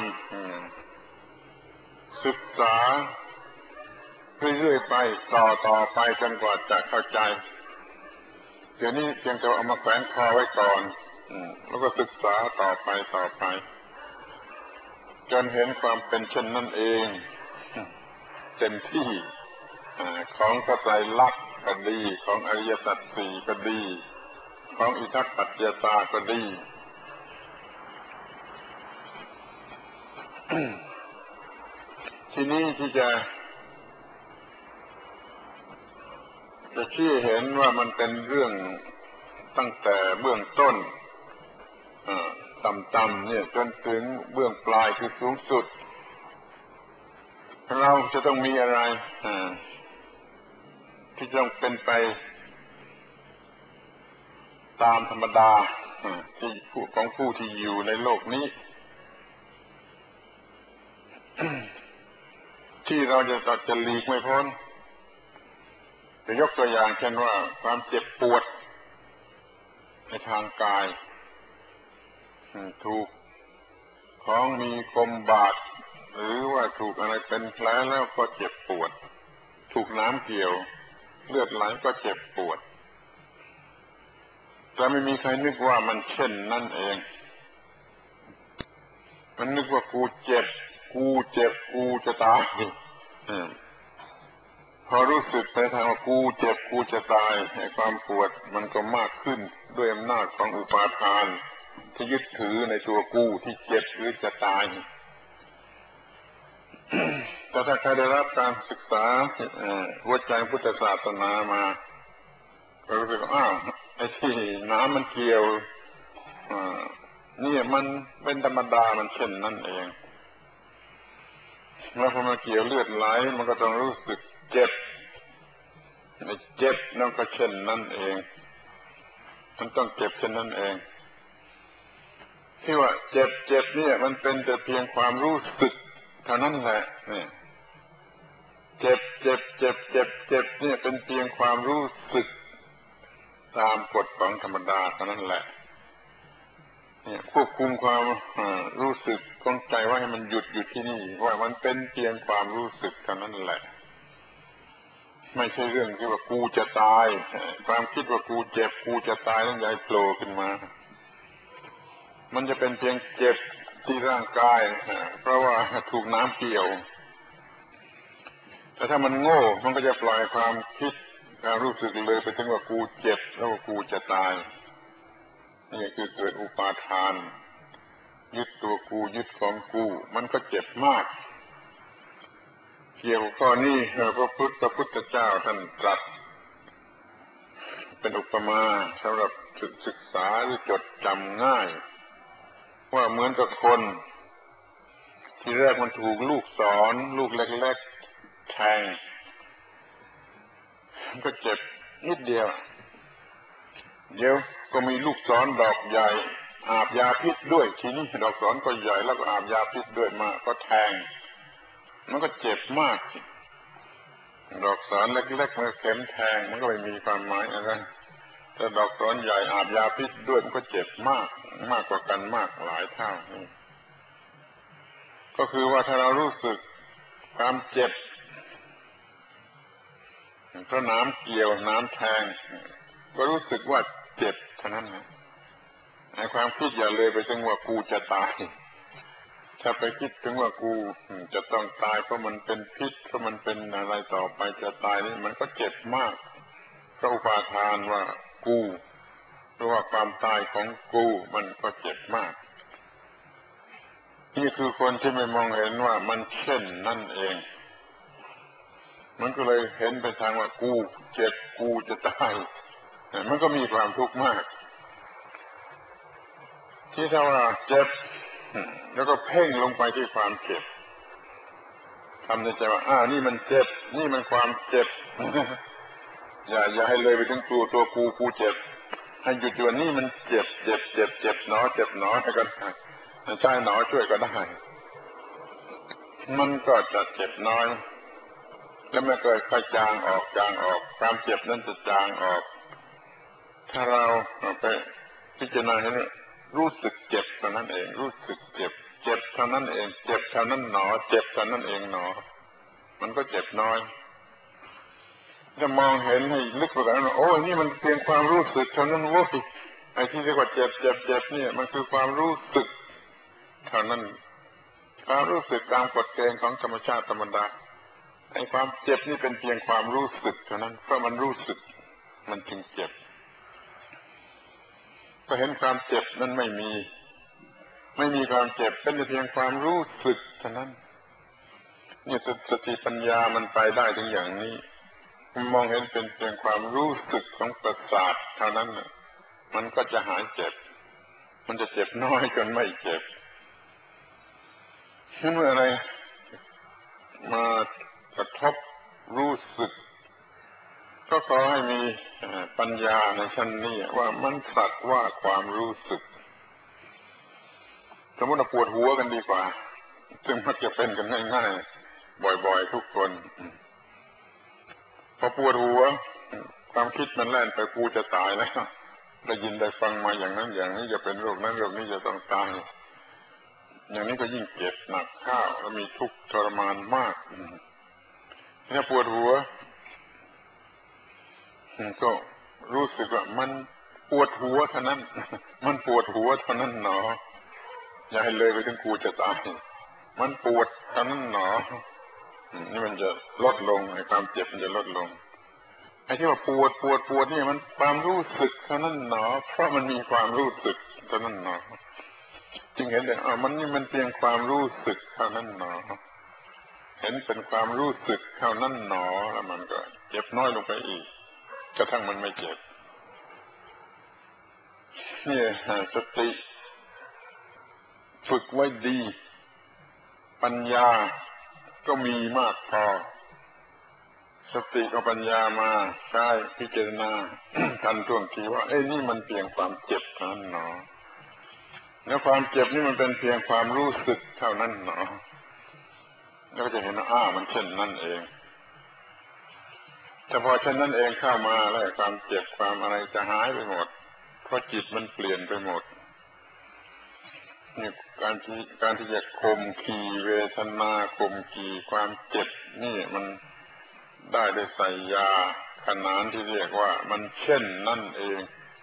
ศึกษาเรื่อยๆไปต่อต่อไปจนกว่าจะเข้าใจเดี๋ยวนี้เพียงแต่เอามาแขวนคอไว้ก่อนแล้วก็ศึกษาต่อไปต่อไปจนเห็นความเป็นเช่นนั้นเองเต็มที่ของพระไตรลักษณ์ก็ดีของอริยสัจสี่ก็ดีของอิทัปปัจจยตาก็ดี ทีนี้ที่จะจะชี้เห็นว่ามันเป็นเรื่องตั้งแต่เบื้องต้นต่ำๆเนี่ยจนถึงเบื้องปลายคือสูงสุดเราจะต้องมีอะไรที่ต้องเป็นไปตามธรรมดาที่ผู้ของผู้ที่อยู่ในโลกนี้ที่เราจะตัดจะหลีกไม่พ้นจะยกตัวอย่างเช่นว่าความเจ็บปวดในทางกายถูกของมีคมบาดหรือว่าถูกอะไรเป็นแผลแล้วก็เจ็บปวดถูกน้ำเกี่ยวเลือดไหลก็เจ็บปวดแต่ไม่มีใครนึกว่ามันเช่นนั่นเองมันนึกว่ากูเจ็บกกูเจ็บกูจะตายพอรู้สึกไปทางว่ากูเจ็บกูจะตายไอ้ความปวดมันก็มากขึ้นด้วยอำนาจของอุปาทานที่ยึดถือในตัวกูที่เจ็บหรือจะตาย แต่ถ้าใครได้รับการศึกษาหัวใจพุทธศาสนามาก็รู้สึกอ้าวไอ้ที่น้ำมันเกี่ยวนี่มันเป็นธรรมดามันเช่นนั่นเองแล้วพอมาเกี่ยวเลือดไหลมันก็ต้องรู้สึกเจ็บเจ็บนั่นก็เช่นนั่นเองมันต้องเจ็บเช่นนั่นเองที่ว่าเจ็บเจ็บเนี่ยมันเป็นแต่เพียงความรู้สึกเท่านั้นแหละนี่เจ็บเจ็บเจ็บเจ็บเจ็บเนี่ยเป็นเพียงความรู้สึกตามกฎของธรรมดาเท่านั้นแหละเนี่ยควบคุมความรู้สึกของใจว่าให้มันหยุดอยู่ที่นี่ว่ามันเป็นเพียงความรู้สึกเท่านั้นแหละไม่ใช่เรื่องที่ว่ากูจะตายความคิดว่ากูเจ็บกูจะตายนั่นใหญ่โผล่ขึ้นมามันจะเป็นเพียงเจ็บที่ร่างกายเพราะว่าถูกน้ำเกี่ยวแต่ถ้ามันโง่มันก็จะปล่อยความคิดความรู้สึกเลยไปถึงว่ากูเจ็บแล้วว่ากูจะตายนี่คือเกิดอุปาทานยึดตัวกูยึดของกูมันก็เจ็บมากเกี่ยวข้อนี้พระพุทธพระพุทธเจ้าท่านตรัสเป็นอุปมาสำหรับศึกษาหรือจดจำง่ายว่าเหมือนกับคนที่แรกมันถูกลูกศรลูกเล็กๆแทงมันก็เจ็บนิดเดียวเดี๋ยวก็มีลูกศรดอกใหญ่อาบยาพิษด้วยทีนี้ดอกศรก็ใหญ่แล้วก็อาบยาพิษด้วยมาก็แทงมันก็เจ็บมากดอกศรเล็กๆมันเข็มแทงมันก็ไม่มีความหมายอะไรแต่ดอกศรใหญ่อาบยาพิษด้วยมันก็เจ็บมากมากกว่ากันมากหลายเท่านี่ก็คือว่าถ้าเรารู้สึกความเจ็บเพราะน้ำเกี่ยวน้ำแทงก็รู้สึกว่าเจ็บเท่านั้นนะไอ้ความคิดอย่าเลยไปถึงว่ากูจะตายถ้าไปคิดถึงว่ากูจะต้องตายเพราะมันเป็นพิษเพราะมันเป็นอะไรต่อไปจะตายนี่มันก็เจ็บมากเพราะอุปาทานว่ากูเพราะว่าความตายของกูมันก็เจ็บมากนี่คือคนที่ไม่มองเห็นว่ามันเช่นนั่นเองมันก็เลยเห็นไปทางว่ากูเจ็บกูจะตายมันก็มีความทุกข์มากที่ถ้าว่าเจ็บแล้วก็เพ่งลงไปที่ความเจ็บทำในใจว่าอ้าวนี่มันเจ็บนี่มันความเจ็บอย่าอย่าให้เลยไปถึงตัวตัวกูกูเจ็บให้หยุดอยู่นี่มันเจ็บเจ็บเจ็บเจ็บหนอเจ็บหนอให้กันใช่หนอช่วยก็ได้มันก็จะเจ็บน้อยแล้วมันก็ค่อยจางออกจางออกความเจ็บนั้นจะจางออกถ้าเราไปพิจารณาเห็นรู้สึกเจ็บเท่านั้นเองรู้สึกเจ็บเจ็บเท่านั้นเองเจ็บเท่านั้นหนอเจ็บเท่านั้นเองหนอมันก็เจ็บน้อยจะมองเห็นให้ลึกไปกว่านั้นโอ้ยนี่มันเพียงความรู้สึกเท่านั้นโว้ยไอ้ที่เรียกว่าเจ็บเจ็บเจ็บเนี่ยมันคือความรู้สึกเท่านั้นความรู้สึกตามกฎเกณฑ์ของธรรมชาติธรรมดาไอ้ความเจ็บนี่เป็นเพียงความรู้สึกเท่านั้นเพราะมันรู้สึกมันจึงเจ็บก็เห็นความเจ็บนั้นไม่มีไม่มีความเจ็บเป็นแต่เพียงความรู้สึกเท่านั้นนี่สติปัญญามันไปได้ถึงอย่างนี้มองเห็นเป็นเพียงความรู้สึกของประสาทเท่านั้นมันก็จะหายเจ็บมันจะเจ็บน้อยจนไม่เจ็บเมื่ออะไรมากระทบรู้สึกก็ขอให้มีปัญญาในชั้นนี้ว่ามันสักว่าความรู้สึกสมมติเราปวดหัวกันดีกว่าซึ่งมักจะเป็นกันง่ายๆบ่อยๆทุกคนพอปวดหัวความคิดมันแล่นไปกูจะตายแล้วได้ยินได้ฟังมาอย่างนั้นอย่างนี้จะเป็นโรคนั้นโรคนี้จะต้องตายอย่างนี้ก็ยิ่งเจ็บหนักข้าวแล้วมีทุกข์ทรมานมากถ้าปวดหัวก็รู้สึกว่ามันปวดหัวเท่านั้นมันปวดหัวเท่านั้นหนออย่าให้เลยไปถึงกูจะตายมันปวดเท่านั้นหนอนี่มันจะลดลงไอ้ความเจ็บมันจะลดลงไอ้ที่ว่าปวดปวดปวดนี่มันความรู้สึกเท่านั้นหนอเพราะมันมีความรู้สึกเท่านั้นหนอจึงเห็นเลยอ๋อมันนี่มันเพียงความรู้สึกเท่านั้นหนอเห็นเป็นความรู้สึกเท่านั้นหนอแล้วมันก็เจ็บน้อยลงไปอีกกระทั่งมันไม่เจ็บนี่สติฝึกไว้ดีปัญญาก็มีมากพอสติกับปัญญามาใช้พิจารณา ทันท่วงทีว่าเอ้ยนี่มันเพียงความเจ็บเท่านั้นหนอแล้วความเจ็บนี่มันเป็นเพียงความรู้สึกเท่านั้นหนอแล้วก็จะเห็นว่าอ้ามันเช่นนั่นเองแต่พอเช่นนั้นเองเข้ามาแล้วความเจ็บความอะไรจะหายไปหมดเพราะจิตมันเปลี่ยนไปหมดนี่การที่การที่จะข่มขีเวทนาข่มขีความเจ็บนี่มันได้ได้ใส่ยาขนานที่เรียกว่ามันเช่นนั่นเอง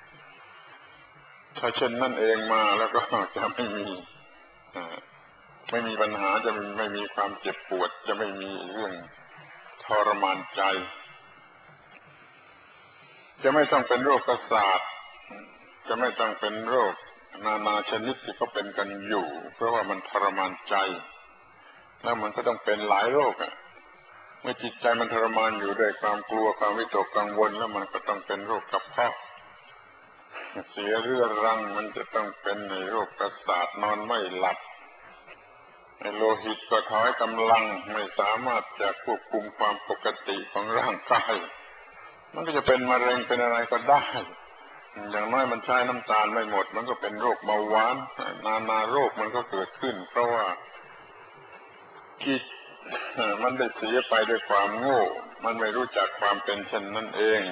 ถ้าเช่นนั่นเองมาแล้วก็จะไม่มีไม่มีปัญหาจะไม่มีความเจ็บปวดจะไม่มีเรื่องทรมานใจจะไม่ต้องเป็นโรคประสาทจะไม่ต้องเป็นโรคนานาชนิดที่เขาเป็นกันอยู่เพราะว่ามันทรมานใจแล้วมันก็ต้องเป็นหลายโรคอ่ะเมื่อจิตใจมันทรมานอยู่ด้วยความกลัวความวิตกกังวลแล้วมันก็ต้องเป็นโรคกระเพาะเสียเรื้อรังมันจะต้องเป็นในโรคประสาทนอนไม่หลับในโลหิตก็ถอยกำลังไม่สามารถจะควบคุมความปกติของร่างกายมันก็จะเป็นมะเร็งเป็นอะไรก็ได้อย่างน้อยมันใช้น้ำตาลไม่หมดมันก็เป็นโรคเบาหวานนานาโรคมันก็เกิดขึ้นเพราะว่าจิตมันได้เสียไปด้วยความโง่มันไม่รู้จักความเป็นเช่นนั้นเอง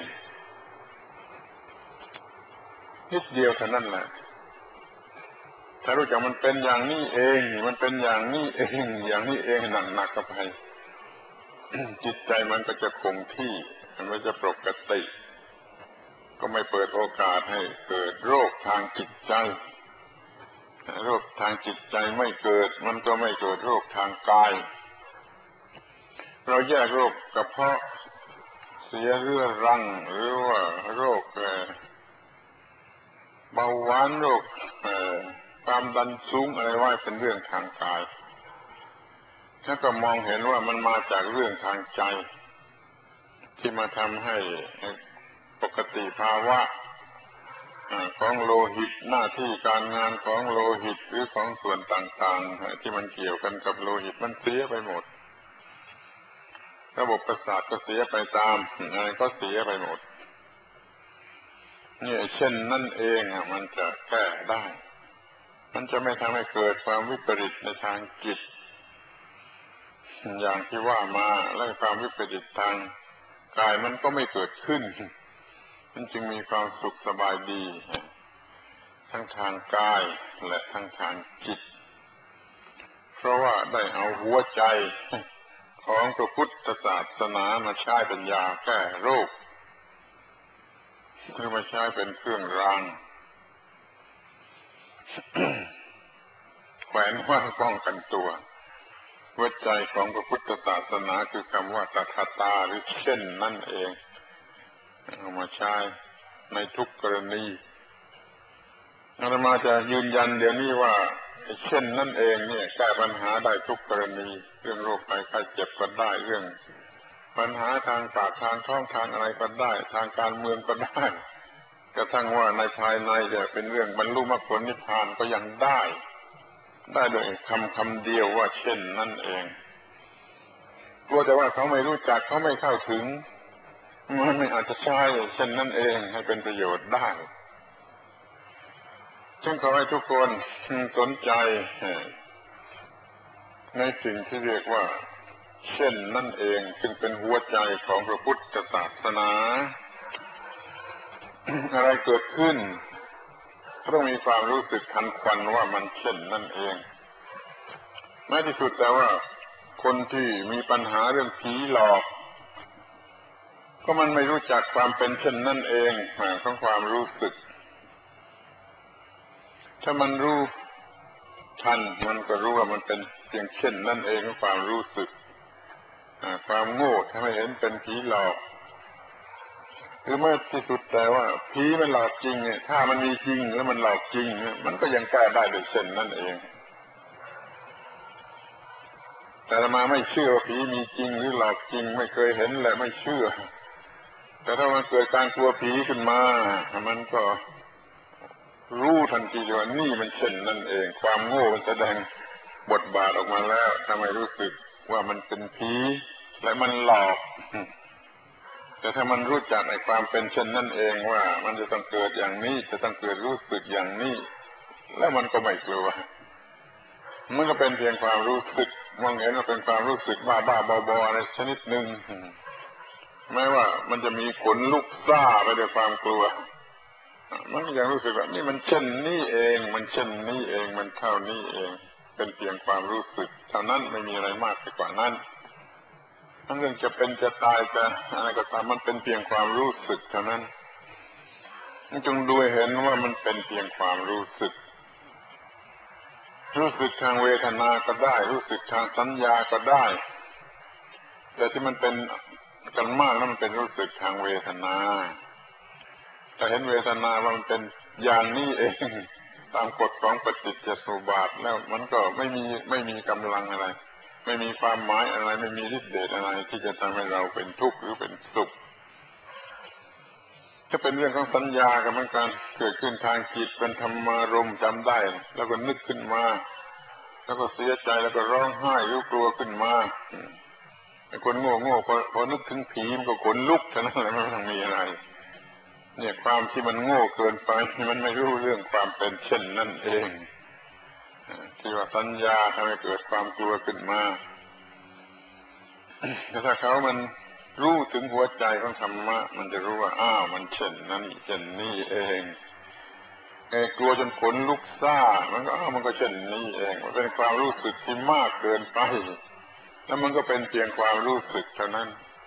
นิดเดียวเท่านั้นแหละถ้ารู้จักมันเป็นอย่างนี้เองมันเป็นอย่างนี้เองอย่างนี้เองหนักๆเข้าไป จิตใจมันก็จะคงที่มันก็จะปกติก็ไม่เปิดโอกาสให้เกิดโรคทางจิตใจโรคทางจิตใจไม่เกิดมันก็ไม่เกิดโรคทางกายเราแยกโรคกระเพาะเสียเรื้อรังหรือว่าโรคเบาหวานโรคความดันสูงอะไรว่าเป็นเรื่องทางกายแล้วก็มองเห็นว่ามันมาจากเรื่องทางใจที่มาทำให้ปกติภาวะของโลหิตหน้าที่การงานของโลหิตหรือของส่วนต่างๆที่มันเกี่ยวกันกับโลหิตมันเสียไปหมดระบบประสาทก็เสียไปตามอะไรก็เสียไปหมดนี่เช่นนั่นเองมันจะแก้ได้มันจะไม่ทำให้เกิดความวิปริตในทางจิตอย่างที่ว่ามาแล้วความวิปริตทางกายมันก็ไม่เกิดขึ้นมันจึงมีความสุขสบายดีทั้งทางกายและทั้งทางจิตเพราะว่าได้เอาหัวใจของพระพุทธศาสนามาใช้เป็นยาแก้โรคคือมาใช้เป็นเครื่องราง แขวนว่าป้องกันตัวหัวใจของพระพุทธศาสนาคือคำว่าตถาตาหรือเช่นนั่นเองเอามาใช้ในทุกกรณีอาตมาจะยืนยันเดี๋ยวนี้ว่าเช่นนั่นเองเนี่ยแก้ปัญหาได้ทุกกรณีเรื่องโรคภัยไข้เจ็บก็ได้เรื่องปัญหาทางปากทางท้องทางอะไรก็ได้ทางการเมืองก็ได้กระทั่งว่าในภายในจะเป็นเรื่องบรรลุมรรคผลนิพพานก็ยังได้ได้โดยคำคำเดียวว่าเช่นนั่นเองกลัวแต่ว่าเขาไม่รู้จักเขาไม่เข้าถึงมันไม่อาจจะใช้เช่นนั่นเองให้เป็นประโยชน์ได้ฉันขอให้ทุกคนสนใจในสิ่งที่เรียกว่าเช่นนั่นเองจึงเป็นหัวใจของพระพุทธศาสนา อะไรเกิดขึ้นก็ต้องมีความรู้สึกทันควันว่ามันเช่นนั่นเองแม้ที่สุดแต่ว่าคนที่มีปัญหาเรื่องผีหลอกก็มันไม่รู้จักความเป็นเช่นนั่นเองของความรู้สึกถ้ามันรู้ทันมันก็รู้ว่ามันเป็นเพียงเช่นนั่นเองความรู้สึกความโง่ทำให้เห็นเป็นผีหลอกหรือไม่ที่สุดแต่ว่าผีมันหลอกจริงเนี่ยถ้ามันมีจริงแล้วมันหลอกจริงมันก็ยังแก้ได้โดยเช่นนั่นเองแต่อาตมาไม่เชื่อว่าผีมีจริงหรือหลอกจริงไม่เคยเห็นและไม่เชื่อแต่ถ้ามันเกิดการกลัวผีขึ้นมามันก็รู้ทันทีว่านี่มันเช่นนั่นเองความโง่มันแสดงบทบาทออกมาแล้วทำให้รู้สึกว่ามันเป็นผีและมันหลอกแต่ถ้ามันรู้จักในความเป็นเช่นนั่นเองว่ามันจะต้องเกิดอย่างนี้จะต้องเกิดรู้สึกอย่างนี้แล้วมันก็ไม่กลัวมันก็เป็นเพียงความรู้สึกมองเห็นว่าเป็นความรู้สึกบ้าบ้าบอๆอะไรชนิดหนึ่งแม้ว่ามันจะมีขนลุกซ่าไปด้วยความกลัวมันก็ยังรู้สึกว่านี่มันเช่นนี้เองมันเช่นนี้เองมันเท่านี้เองเป็นเพียงความรู้สึกเท่านั้นไม่มีอะไรมากไปกว่านั้นทั้งเรื่องจะเป็นจะตายจะอะไรก็ตามมันเป็นเพียงความรู้สึกเท่านั้นจงดูเห็นว่ามันเป็นเพียงความรู้สึกรู้สึกทางเวทนาก็ได้รู้สึกทางสัญญาก็ได้แต่ที่มันเป็นกันมากนั้นมันเป็นรู้สึกทางเวทนาถ้าเห็นเวทนาว่ามันเป็นอย่างนี้เองตามกฎของปฏิจจสมุปบาทแล้วมันก็ไม่มีไม่มีกำลังอะไรไม่มีความหมายอะไรไม่มีฤทธิ์เดชอะไรที่จะทำให้เราเป็นทุกข์หรือเป็นสุขถ้าเป็นเรื่องของสัญญากับมันการเกิดขึ้นทางจิตเป็นธรรมารมณ์จำได้แล้วก็นึกขึ้นมาแล้วก็เสียใจแล้วก็ร้องไห้หรือกลัวขึ้นมาไอ้คนโง่โง่พอพอนึกถึงผีมันก็ขนลุกเท่านั้นแหละไม่ต้องมีอะไรเนี่ยความที่มันโง่เกินไปมันไม่รู้เรื่องความเป็นเช่นนั่นเองที่ว่าสัญญาทำให้เกิดความกลัวขึ้นมาแต่ถ้าเขามันรู้ถึงหัวใจของธรรมะมันจะรู้ว่าอ้าวมันเช่นนั้นเช่นนี้เองไอ้กลัวจนขนลุกซ่ามันก็อ้าวมันก็เช่นนี้เองมันเป็นความรู้สึกที่มากเกินไปแล้วมันก็เป็นเพียงความรู้สึกเท่านั้น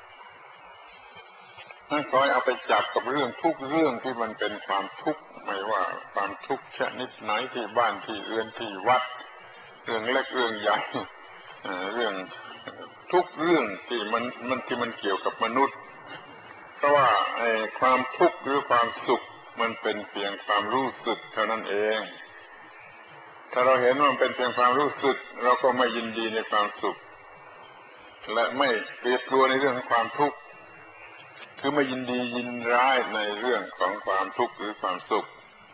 นั่นคอยเอาไปจับกับเรื่องทุกเรื่องที่มันเป็นความทุกข์ไม่ว่าความทุกข์ชนิดไหนที่บ้านที่เรือนที่วัดเรื่องเล็กเรื่องใหญ่เรื่องทุกเรื่องที่มันมันที่มันเกี่ยวกับมนุษย์เพราะว่าไอ้ความทุกข์หรือความสุขมันเป็นเพียงความรู้สึกเท่านั้นเองถ้าเราเห็นว่ามันเป็นเพียงความรู้สึกเราก็ไม่ยินดีในความสุขและไม่เกลียดกลัวในเรื่องของความทุกข์คือไม่ยินดียินร้ายในเรื่องของความทุกข์หรือความสุข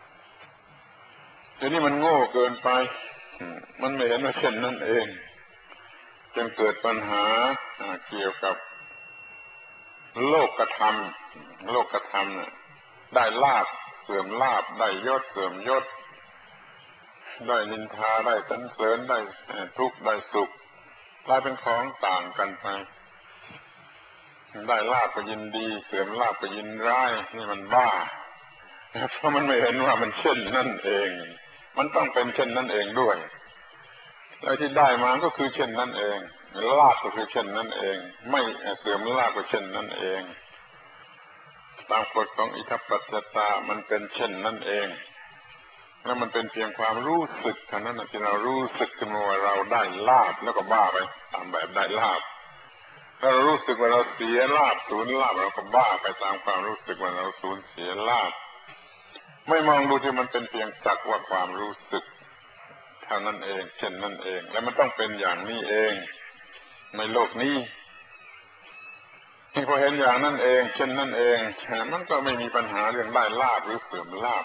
ทีนี้มันโง่เกินไปมันไม่เห็นว่าเช่นนั้นเองจนเกิดปัญหาเกี่ยวกับโลกธรรมโลกธรรมได้ลาภเสื่อมลาภได้ยศเสื่อมยศได้นินทาได้สรรเสริญได้ทุกข์ได้สุขกลายเป็นของต่างกันไปได้ลาภก็ยินดีเสื่อมลาภก็ยินร้ายนี่มันบ้าเพราะมันไม่เห็นว่ามันเช่นนั่นเองมันต้องเป็นเช่นนั่นเองด้วยแล้วที่ได้มาก็คือเช่นนั้นเองลาภก็คือเช่นนั้นเองไม่เสื่อมลาภก็เช่นนั้นเองตามกฎของอิทัปปัจจตามันเป็นเช่นนั้นเองแล้วมันเป็นเพียงความรู้สึกเท่านั้นที่เรารู้สึกขึ้นมาว่าเราได้ลาภแล้วก็บ้าไปตามแบบได้ลาภถ้าเรารู้สึกว่าเราเสียลาภสูญลาภเราก็บ้าไปตามความรู้สึกว่าเราสูญเสียลาภไม่มองดูที่มันเป็นเพียงสักว่าความรู้สึกเท่านั้นเองเช่นนั้นเองและมันต้องเป็นอย่างนี้เองในโลกนี้ที่พอเห็นอย่างนั้นเองเช่นนั้นเองมันก็ไม่มีปัญหาเรื่องได้ลาภหรือเสื่อมลาภ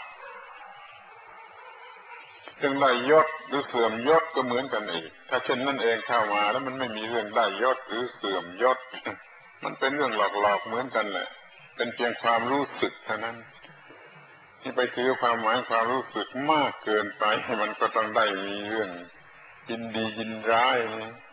เรื่องได้ยศหรือเสื่อมยศก็เหมือนกันอีกถ้าเช่นนั้นเองเข้ามาแล้วมันไม่มีเรื่องได้ยศหรือเสื่อมยศมันเป็นเรื่องหลอกๆเหมือนกันแหละเป็นเพียงความรู้สึกเท่านั้นที่ไปถือความหมายความรู้สึกมากเกินไปมันก็ต้องได้มีเรื่องยินดียินร้าย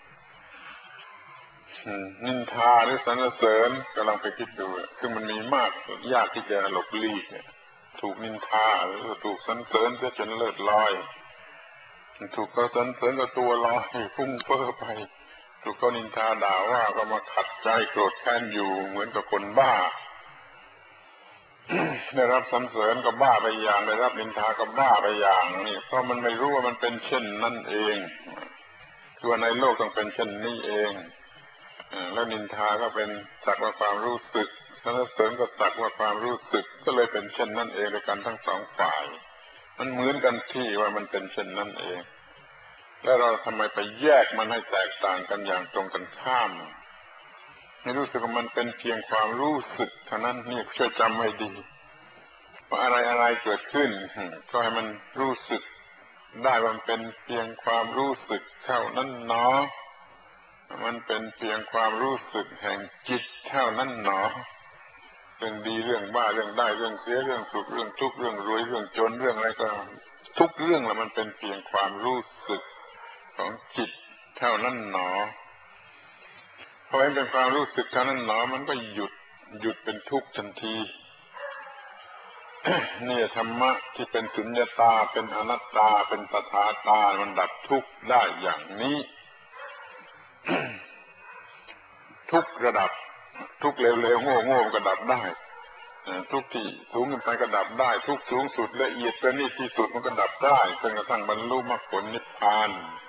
นินทาหรือสรรเสริญกำลังไปคิดดูคือมันมีมากยากที่จะหลบหลีกถูกนินทาหรือถูกสรรเสริญจนเลิศลอยถูกเขาสรรเสริญก็ตัวลอยพุ่งเฟ้อไปถูกเขานินทาด่าว่าก็มาขัดใจโกรธแค้นอยู่เหมือนกับคนบ้าได้รับสรรเสริญก็บ้าไปอย่างได้รับนินทาก็บ้าไปอย่างนี่เพราะมันไม่รู้ว่ามันเป็นเช่นนั่นเองตัวในโลกต้องเป็นเช่นนี้เองแล้วนินทาก็เป็นสักว่าความรู้สึกสรรเสริญก็สักว่าความรู้สึกก็เลยเป็นเช่นนั่นเองด้วยกันทั้งสองฝ่ายมันเหมือนกันที่ว่ามันเป็นเช่นนั่นเองแล้วเราทำไมไปแยกมันให้แตกต่างกันอย่างตรงกันข้ามให้รู้สึกว่ามันเป็นเพียงความรู้สึกเท่านั้นนี่ช่วยจำไว้ดีว่าอะไรอะไรเกิดขึ้นก็ให้มันรู้สึกได้ว่ามันเป็นเพียงความรู้สึกเท่านั้นเนาะมันเป็นเพียงความรู้สึกแห่งจิตเท่านั้นหนอเรื่องดีเรื่องบ้าเรื่องได้เรื่องเสียเรื่องสุขเรื่องทุกข์เรื่องรวยเรื่องจนเรื่องอะไรก็ทุกเรื่องละมันเป็นเพียงความรู้สึกของจิตเท่านั้นหนอพอเป็นความรู้สึกเท่านั้นหนอมันก็หยุดหยุดเป็นทุกข์ทันที นี่ธรรมะที่เป็นสุญญตาเป็นอนัตตาเป็นตถาตามันดับทุกข์ได้อย่างนี้ ทุกระดับทุกเร็วๆโง่ๆก็ดับได้ทุกที่สูงขึ้นไปก็ดับได้ทุกสูงสุดละเอียดประณีตที่สุดมันก็ดับได้จนกระทั่งบรรลุมรรคผลนิพพาน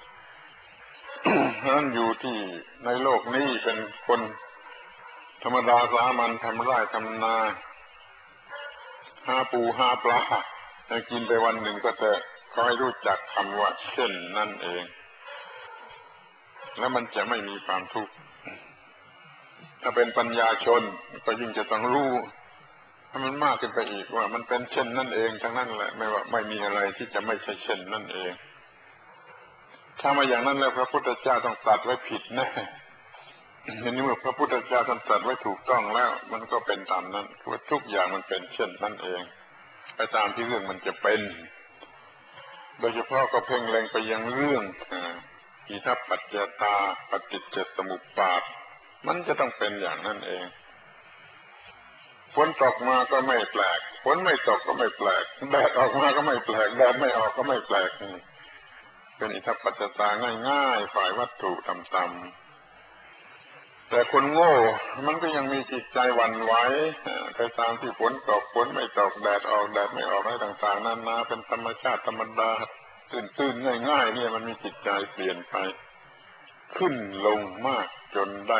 นั้นอยู่ที่ในโลกนี้เป็นคนธรรมดาสามัญทำไร่ทำนาหาปูหาปลาให้กินไปวันหนึ่งก็จะขอให้รู้จักคำว่าเช่นนั่นเองแล้วมันจะไม่มีความทุกข์ถ้าเป็นปัญญาชนก็ยิ่งจะต้องรู้ถ้ามันมากขึ้นไปอีกว่ามันเป็นเช่นนั่นเองทั้งนั้นแหละไม่ว่าไม่มีอะไรที่จะไม่ใช่เช่นนั่นเองถ้ามาอย่างนั้นแล้วพระพุทธเจ้าต้องตรัสไว้ผิดแน่ทีนี้เมื่อพระพุทธเจ้าท่านตรัสไว้ถูกต้องแล้วมันก็เป็นตามนั้นว่าทุกอย่างมันเป็นเช่นนั่นเองไปตามที่เรื่องมันจะเป็นโดยเฉพาะก็เพ่งเล็งไปยังเรื่องอิทัปปัจจตาปฏิจจสมุปบาทมันจะต้องเป็นอย่างนั้นเองฝนตกมาก็ไม่แปลกฝนไม่ตกก็ไม่แปลกแดดออกมาก็ไม่แปลกแดดไม่ออกก็ไม่แปลกนี่เป็นอิทัปปัจจตาง่ายๆฝ่ายวัตถุต่ำๆแต่คนโง่มันก็ยังมีจิตใจหวั่นไหวไปตามที่ฝนตกฝนไม่ตกแดดออกแดดไม่ออกอะไรต่างๆนานาเป็นธรรมชาติธรรมดาตื้นๆง่ายๆเนี่ยมันมีจิตใจเปลี่ยนไปขึ้นลงมากจนได้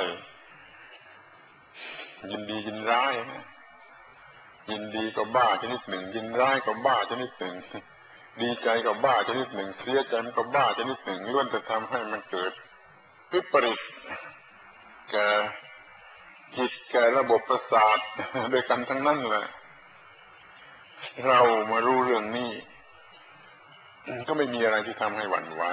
ยินดียินร้ายยินดีก็บ้าชนิดหนึ่งยินร้ายก็บ้าชนิดหนึ่งดีใจก็บ้าชนิดหนึ่งเสียใจมันก็บ้าชนิดหนึ่งล้วนจะทำให้มันเกิดวิปริตแก่จิตแก่ระบบประสาทด้วยกันทั้งนั้นแหละเรามารู้เรื่องนี้ก็ไม่มีอะไรที่ทำให้หวั่นไหว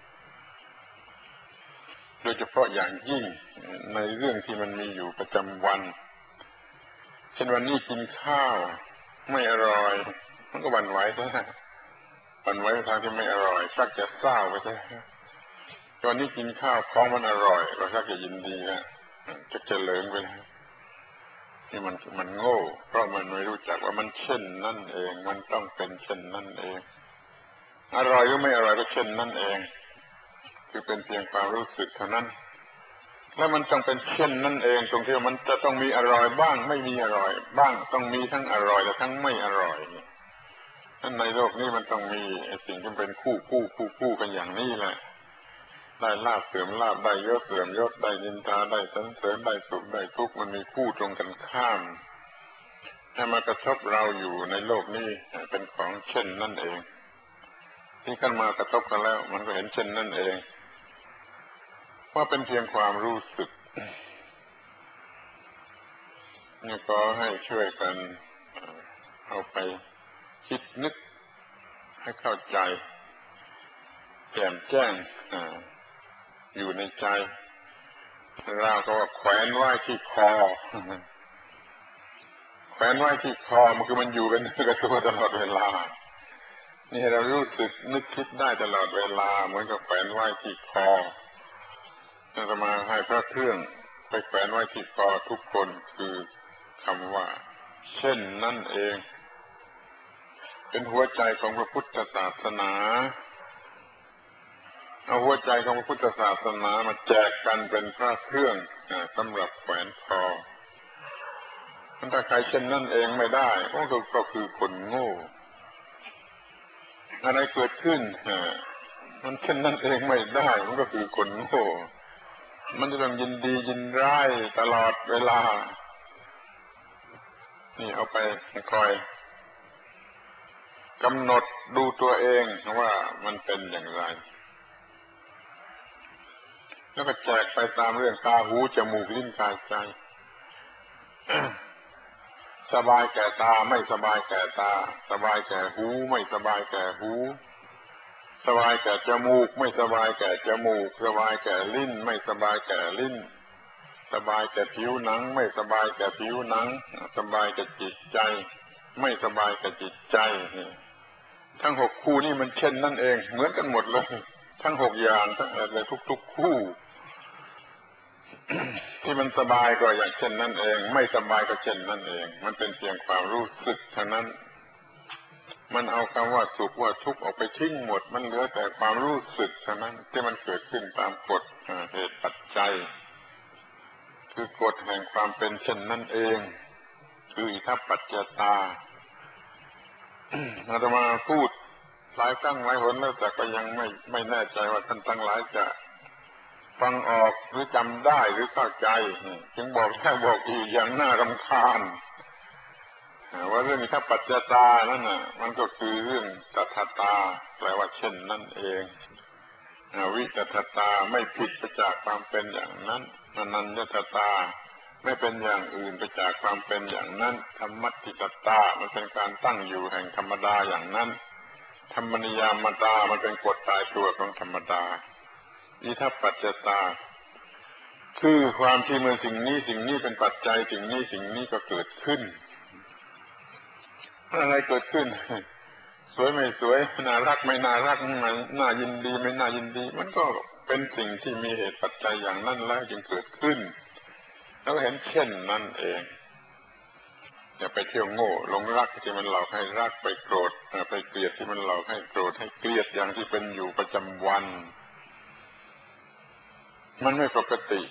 โดยเฉพาะอย่างยิ่งในเรื่องที่มันมีอยู่ประจำวันเช่นวันนี้กินข้าวไม่อร่อยมันก็หวั่นไหวซะหวั่นไหวในทางที่ไม่อร่อยชักจะเศร้าไปซะวันนี้กินข้าวของมันอร่อยเราชักจะยินดีนะจะเจริญไปแล้วนี่มันมันโง่เพราะมันไม่รู้จักว่ามันเช่นนั่นเองมันต้องเป็นเช่นนั่นเองอร่อยหรือไม่อร่อยก็เช่นนั่นเองคือเป็นเพียงความรู้สึกเท่านั้นแล้วมันต้องเป็นเช่นนั่นเองตรงที่มันจะต้องมีอร่อยบ้างไม่มีอร่อยบ้างต้องมีทั้งอร่อยและทั้งไม่อร่อยนั่นในโลกนี้มันต้องมีสิ่งที่เป็นคู่คู่คู่คู่กันอย่างนี้แหละได้ลาภเสื่อมลาภได้ยศเสื่อมยศได้นินทาได้สรรเสริญได้สุขได้ทุกข์มันมีคู่ตรงกันข้ามให้มากระทบเราอยู่ในโลกนี้เป็นของเช่นนั่นเองที่ขึ้นมากระทบกันแล้วมันก็เห็นเช่นนั่นเองว่าเป็นเพียงความรู้สึกนี่ก็ให้ช่วยกันเอาไปคิดนึกให้เข้าใจแจ่มแจ้งอยู่ในใจเราก็ว่าแขวนไว้ที่คอแขวนไว้ที่คอมันคือมันอยู่กันกับตัวตลอดเวลานี่เรารู้สึกนึกคิดได้ตลอดเวลาเหมือนกับแขวนไว้ที่คออาตมาให้พระเครื่องไปแขวนไว้ที่คอทุกคนคือคำว่าเช่นนั่นเองเป็นหัวใจของพระพุทธศาสนาเอาหัวใจของพระพุทธศาสนามาแจกกันเป็นพระเครื่องสำหรับแขวนคอถ้าใครเช่นนั่นเองไม่ได้ก็ก็คือคนโง่อะไรเกิดขึ้นมันเช่นนั่นเองไม่ได้มันก็คือคนโง่มันจะต้องยินดียินร้ายตลอดเวลานี่เอาไปคอยกำหนดดูตัวเองว่ามันเป็นอย่างไรแล้วก็แจกไปตามเรื่องตาหูจมูกลิ้นกายใจสบายแก่ตาไม่สบายแก่ตาสบายแก่หูไม่สบายแก่หูสบายแก่จมูกไม่สบายแก่จมูกสบายแก่ลิ้นไม่สบายแก่ลิ้นสบายแก่ผิวหนังไม่สบายแก่ผิวหนังสบายแก่จิตใจไม่สบายแก่จิตใจทั้งหกคู่นี่มันเช่นนั่นเองเหมือนกันหมดเลยทั้งหกอย่างทั้งอะไรทุกๆคู่ที่มันสบายก็อย่างเช่นนั่นเองไม่สบายก็เช่นนั่นเองมันเป็นเพียงความรู้สึกเท่านั้นมันเอาคำว่าสุขว่าทุกข์ออกไปทิ้งหมดมันเหลือแต่ความรู้สึกเท่านั้นที่มันเกิดขึ้นตามกฎเหตุปัจจัยคือกฎแห่งความเป็นเช่นนั่นเองคืออิทัปปัจจตาอาตมาพูดหลายครั้งหลายหนแล้วแต่ก็ยังไม่ไม่แน่ใจว่าท่านทั้งหลายจะฟังออกหรือจำได้หรือเข้าใจจึงบอกแค่บอกอีกอย่างน่ารำคาญว่าเรื่องอิทัปปัจจตานั่นน่ะมันก็คือเรื่องตถาตาแปลว่าเช่นนั่นเองวิตถตาไม่ผิดไปจากความเป็นอย่างนั้นอนัญญตตาไม่เป็นอย่างอื่นไปจากความเป็นอย่างนั้นธรรมัตติตตามันเป็นการตั้งอยู่แห่งธรรมดาอย่างนั้นธรรมนิยามตามันเป็นกฎตายตัวของธรรมดาอิทัปปัจจตาคือความที่เมื่อสิ่งนี้สิ่งนี้เป็นปัจจัยสิ่งนี้สิ่งนี้ก็เกิดขึ้นอะไรเกิดขึ้นสวยไม่สวยน่ารักไม่น่ารักน่ายินดีไม่น่ายินดีมันก็เป็นสิ่งที่มีเหตุปัจจัยอย่างนั้นแล้วจึงเกิดขึ้นแล้วเห็นเช่นนั้นเองอย่าไปเที่ยวโง่หลงรักที่มันหลอกให้รักไปโกรธไปเกลียดที่มันหลอกให้โกรธให้เกลียดอย่างที่เป็นอยู่ประจำวันมันไม่ปกติ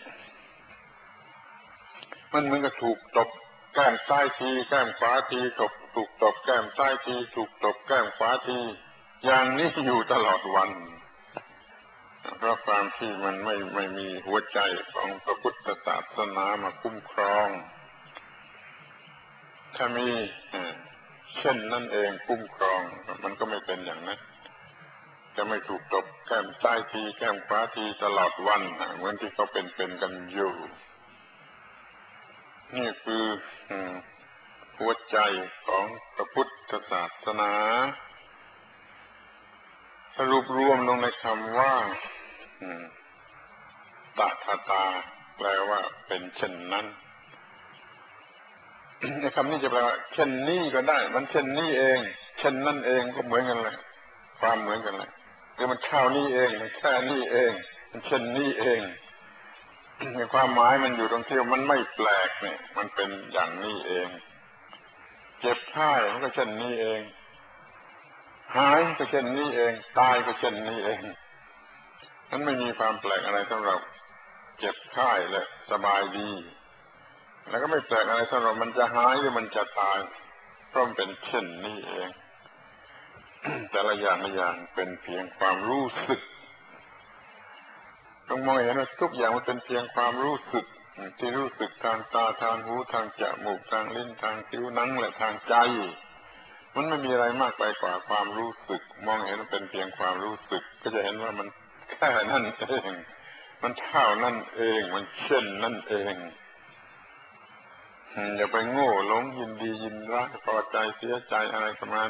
มันเหมือนกับถูกตบแก้มซ้ายทีแก้มขวาทีตบถูกตบแก้มซ้ายทีถูกตบแก้มขวาทีอย่างนี้อยู่ตลอดวันเพราะความที่มันไม่ไม่มีหัวใจของพระพุทธศาสนามาคุ้มครองถ้ามีเช่นนั่นเองคุ้มครองมันก็ไม่เป็นอย่างนั้นจะไม่ถูกตบแก้มซ้ายทีแก้มขวาทีตลอดวันเหมือนที่เขาเป็นเป็นกันอยู่นี่คือหัวใจของพระพุทธศาสนาสรุปรวมลงในคำว่าตถาตาแปลว่าเป็นเช่นนั้นในคำนี้จะแปลว่าเช่นนี้ก็ได้มันเช่นนี้เองเช่นนั่นเองก็เหมือนกันเลยความเหมือนกันเลยคือมันเท่านี้เองมันแค่นี้เองมันเช่นนี้เองในความหมายมันอยู่ตรงที่มันไม่แปลกเนี่ยมันเป็นอย่างนี้เองเจ็บไข้มันก็เช่นนี้เองหายก็เช่นนี้เองตายก็เช่นนี้เองมันไม่มีความแปลกอะไรสำหรับเจ็บไข้และสบายดีแล้วก็ไม่แปลกอะไรสำหรับมันจะหายหรือมันจะตายเพราะมันเป็นเช่นนี้เอง แต่ละอย่างละอย่างเป็นเพียงความรู้สึกต้องมองเห็นว่าทุกอย่างมันเป็นเพียงความรู้สึกที่รู้สึกทางตาทางหูทางจมูกทางลิ้นทางผิวหนังและทางใจมันไม่มีอะไรมากไปกว่าความรู้สึกมองเห็นมันเป็นเพียงความรู้สึกก็จะเห็นว่ามันแค่นั่นเองมันเท่านั่นเองมันเช่นนั่นเองอย่าไปโง่หลงยินดียินร้ายพอใจเสียใจอะไรประมาณ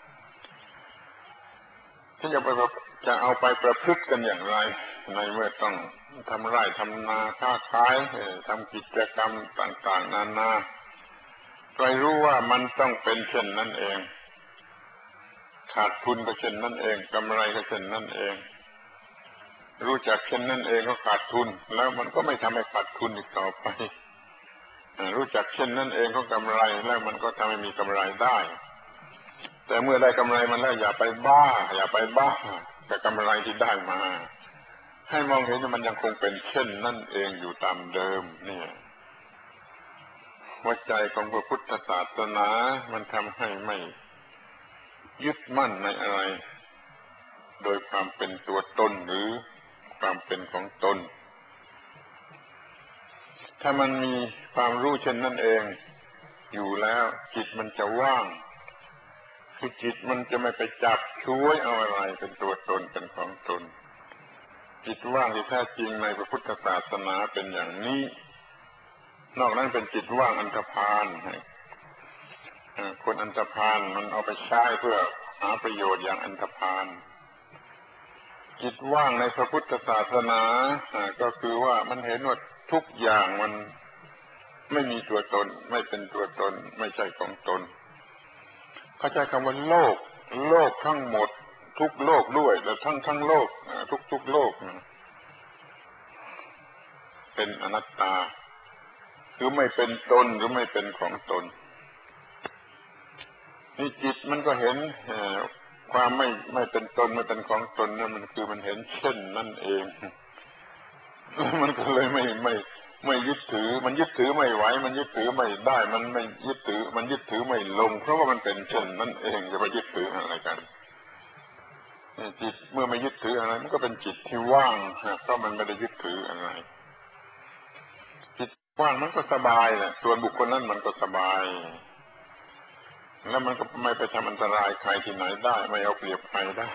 ที่จะไปจะเอาไปประพฤติกันอย่างไรในเมื่อต้องทำไร่ทำนาค้าขายทำกิจกรรมต่างๆนานาใครรู้ว่ามันต้องเป็นเช่นนั้นเองขาดทุนก็เช่นนั้นเองกำไรก็เช่นนั้นเองรู้จักเช่นนั้นเองก็ขาดทุนแล้วมันก็ไม่ทำให้ขาดทุนอีกต่อไปรู้จักเช่นนั้นเองก็กำไรแล้วมันก็ทำให้มีกำไรได้แต่เมื่อได้กำไรมันแล้วอย่าไปบ้าอย่าไปบ้ากับกำไรที่ได้มาให้มองเห็นว่ามันยังคงเป็นเช่นนั่นเองอยู่ตามเดิมเนี่ยหัวใจของพระพุทธศาสนามันทำให้ไม่ยึดมั่นในอะไรโดยความเป็นตัวตนหรือความเป็นของตนถ้ามันมีความรู้เช่นนั้นเองอยู่แล้วจิตมันจะว่างคือจิตมันจะไม่ไปจับช่วยเอาอะไรเป็นตัวตนเป็นของตนจิตว่างที่แท้จริงในพระพุทธศาสนาเป็นอย่างนี้นอกนั้นเป็นจิตว่างอันธพาลคนอันธพาลมันเอาไปใช้เพื่อหาประโยชน์อย่างอันธพาลจิตว่างในพระพุทธศาสนาก็คือว่ามันเห็นว่าทุกอย่างมันไม่มีตัวตนไม่เป็นตัวตนไม่ใช่ของตนเขาใช้คำว่าโลกโลกทั้งหมดทุกโลกด้วยแต่ทั้งทั้งโลกทุกทุกโลกเป็นอนัตตาคือไม่เป็นตนหรือไม่เป็นของตนนี่จิตมันก็เห็นความไม่ไม่เป็นตนไม่เป็นของตนนั่นมันคือมันเห็นเช่นนั่นเองมันก็เลยไม่ไม่ไม่ยึดถือมันยึดถือไม่ไหวมันยึดถือไม่ได้มันไม่ยึดถือมันยึดถือไม่ลงเพราะว่ามันเป็นเช่นนั่นเองจะไปยึดถืออะไรกันจิตเมื่อไม่ยึดถืออะไรมันก็เป็นจิตที่ว่างเพราะมันไม่ได้ยึดถืออะไรจิตว่างมันก็สบายแหละส่วนบุคคลนั้นมันก็สบายแล้วมันก็ไม่ไปทำอันตรายใครที่ไหนได้ไม่เอาเปรียบใครได้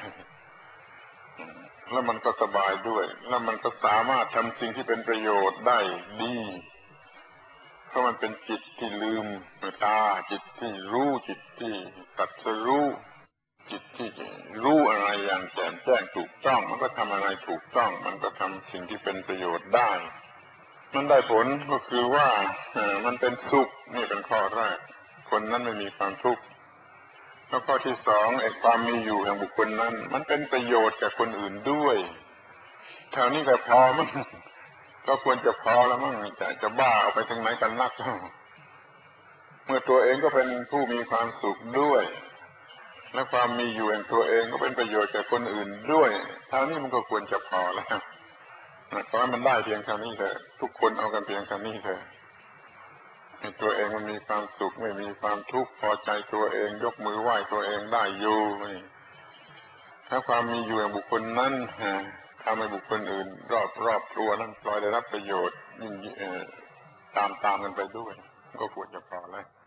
แล้วมันก็สบายด้วยแล้วมันก็สามารถทำสิ่งที่เป็นประโยชน์ได้ดีเพราะมันเป็นจิตที่ลืมตาจิตที่รู้จิตที่ตรัสรู้จิตที่รู้อะไรอย่างแจ่มแจ้งถูกต้องมันก็ทำอะไรถูกต้องมันก็ทำสิ่งที่เป็นประโยชน์ได้มันได้ผลก็คือว่ามันเป็นสุขนี่เป็นข้อแรกคนนั้นไม่มีความทุกข์แล้วข้อที่สองไอ้ความมีอยู่แห่งบุคคลนั้นมันเป็นประโยชน์แก่คนอื่นด้วยเท่านี้ก็พอมั้งก็ควรจะพอแล้วมั้งจะจะบ้าเอาไปถึงไหนกันนักเมื่อตัวเองก็เป็นผู้มีความสุขด้วยและความมีอยู่แห่งตัวเองก็เป็นประโยชน์แก่คนอื่นด้วยเท่านี้มันก็ควรจะพอแล้วขอให้มันได้เพียงเท่านี้เถอะทุกคนเอากันเพียงเท่านี้เถอะให้ตัวเองมันมีความสุขไม่มีความทุกข์พอใจตัวเองยกมือไหว้ตัวเองได้อยู่ถ้าความมีอยู่แห่งบุคคลนั้นทำให้บุคคลอื่นรอบรอบตัวนั้นพลอยได้รับประโยชน์ยิ่งตามตามกันไปด้วยก็ควรจะพอแล้ว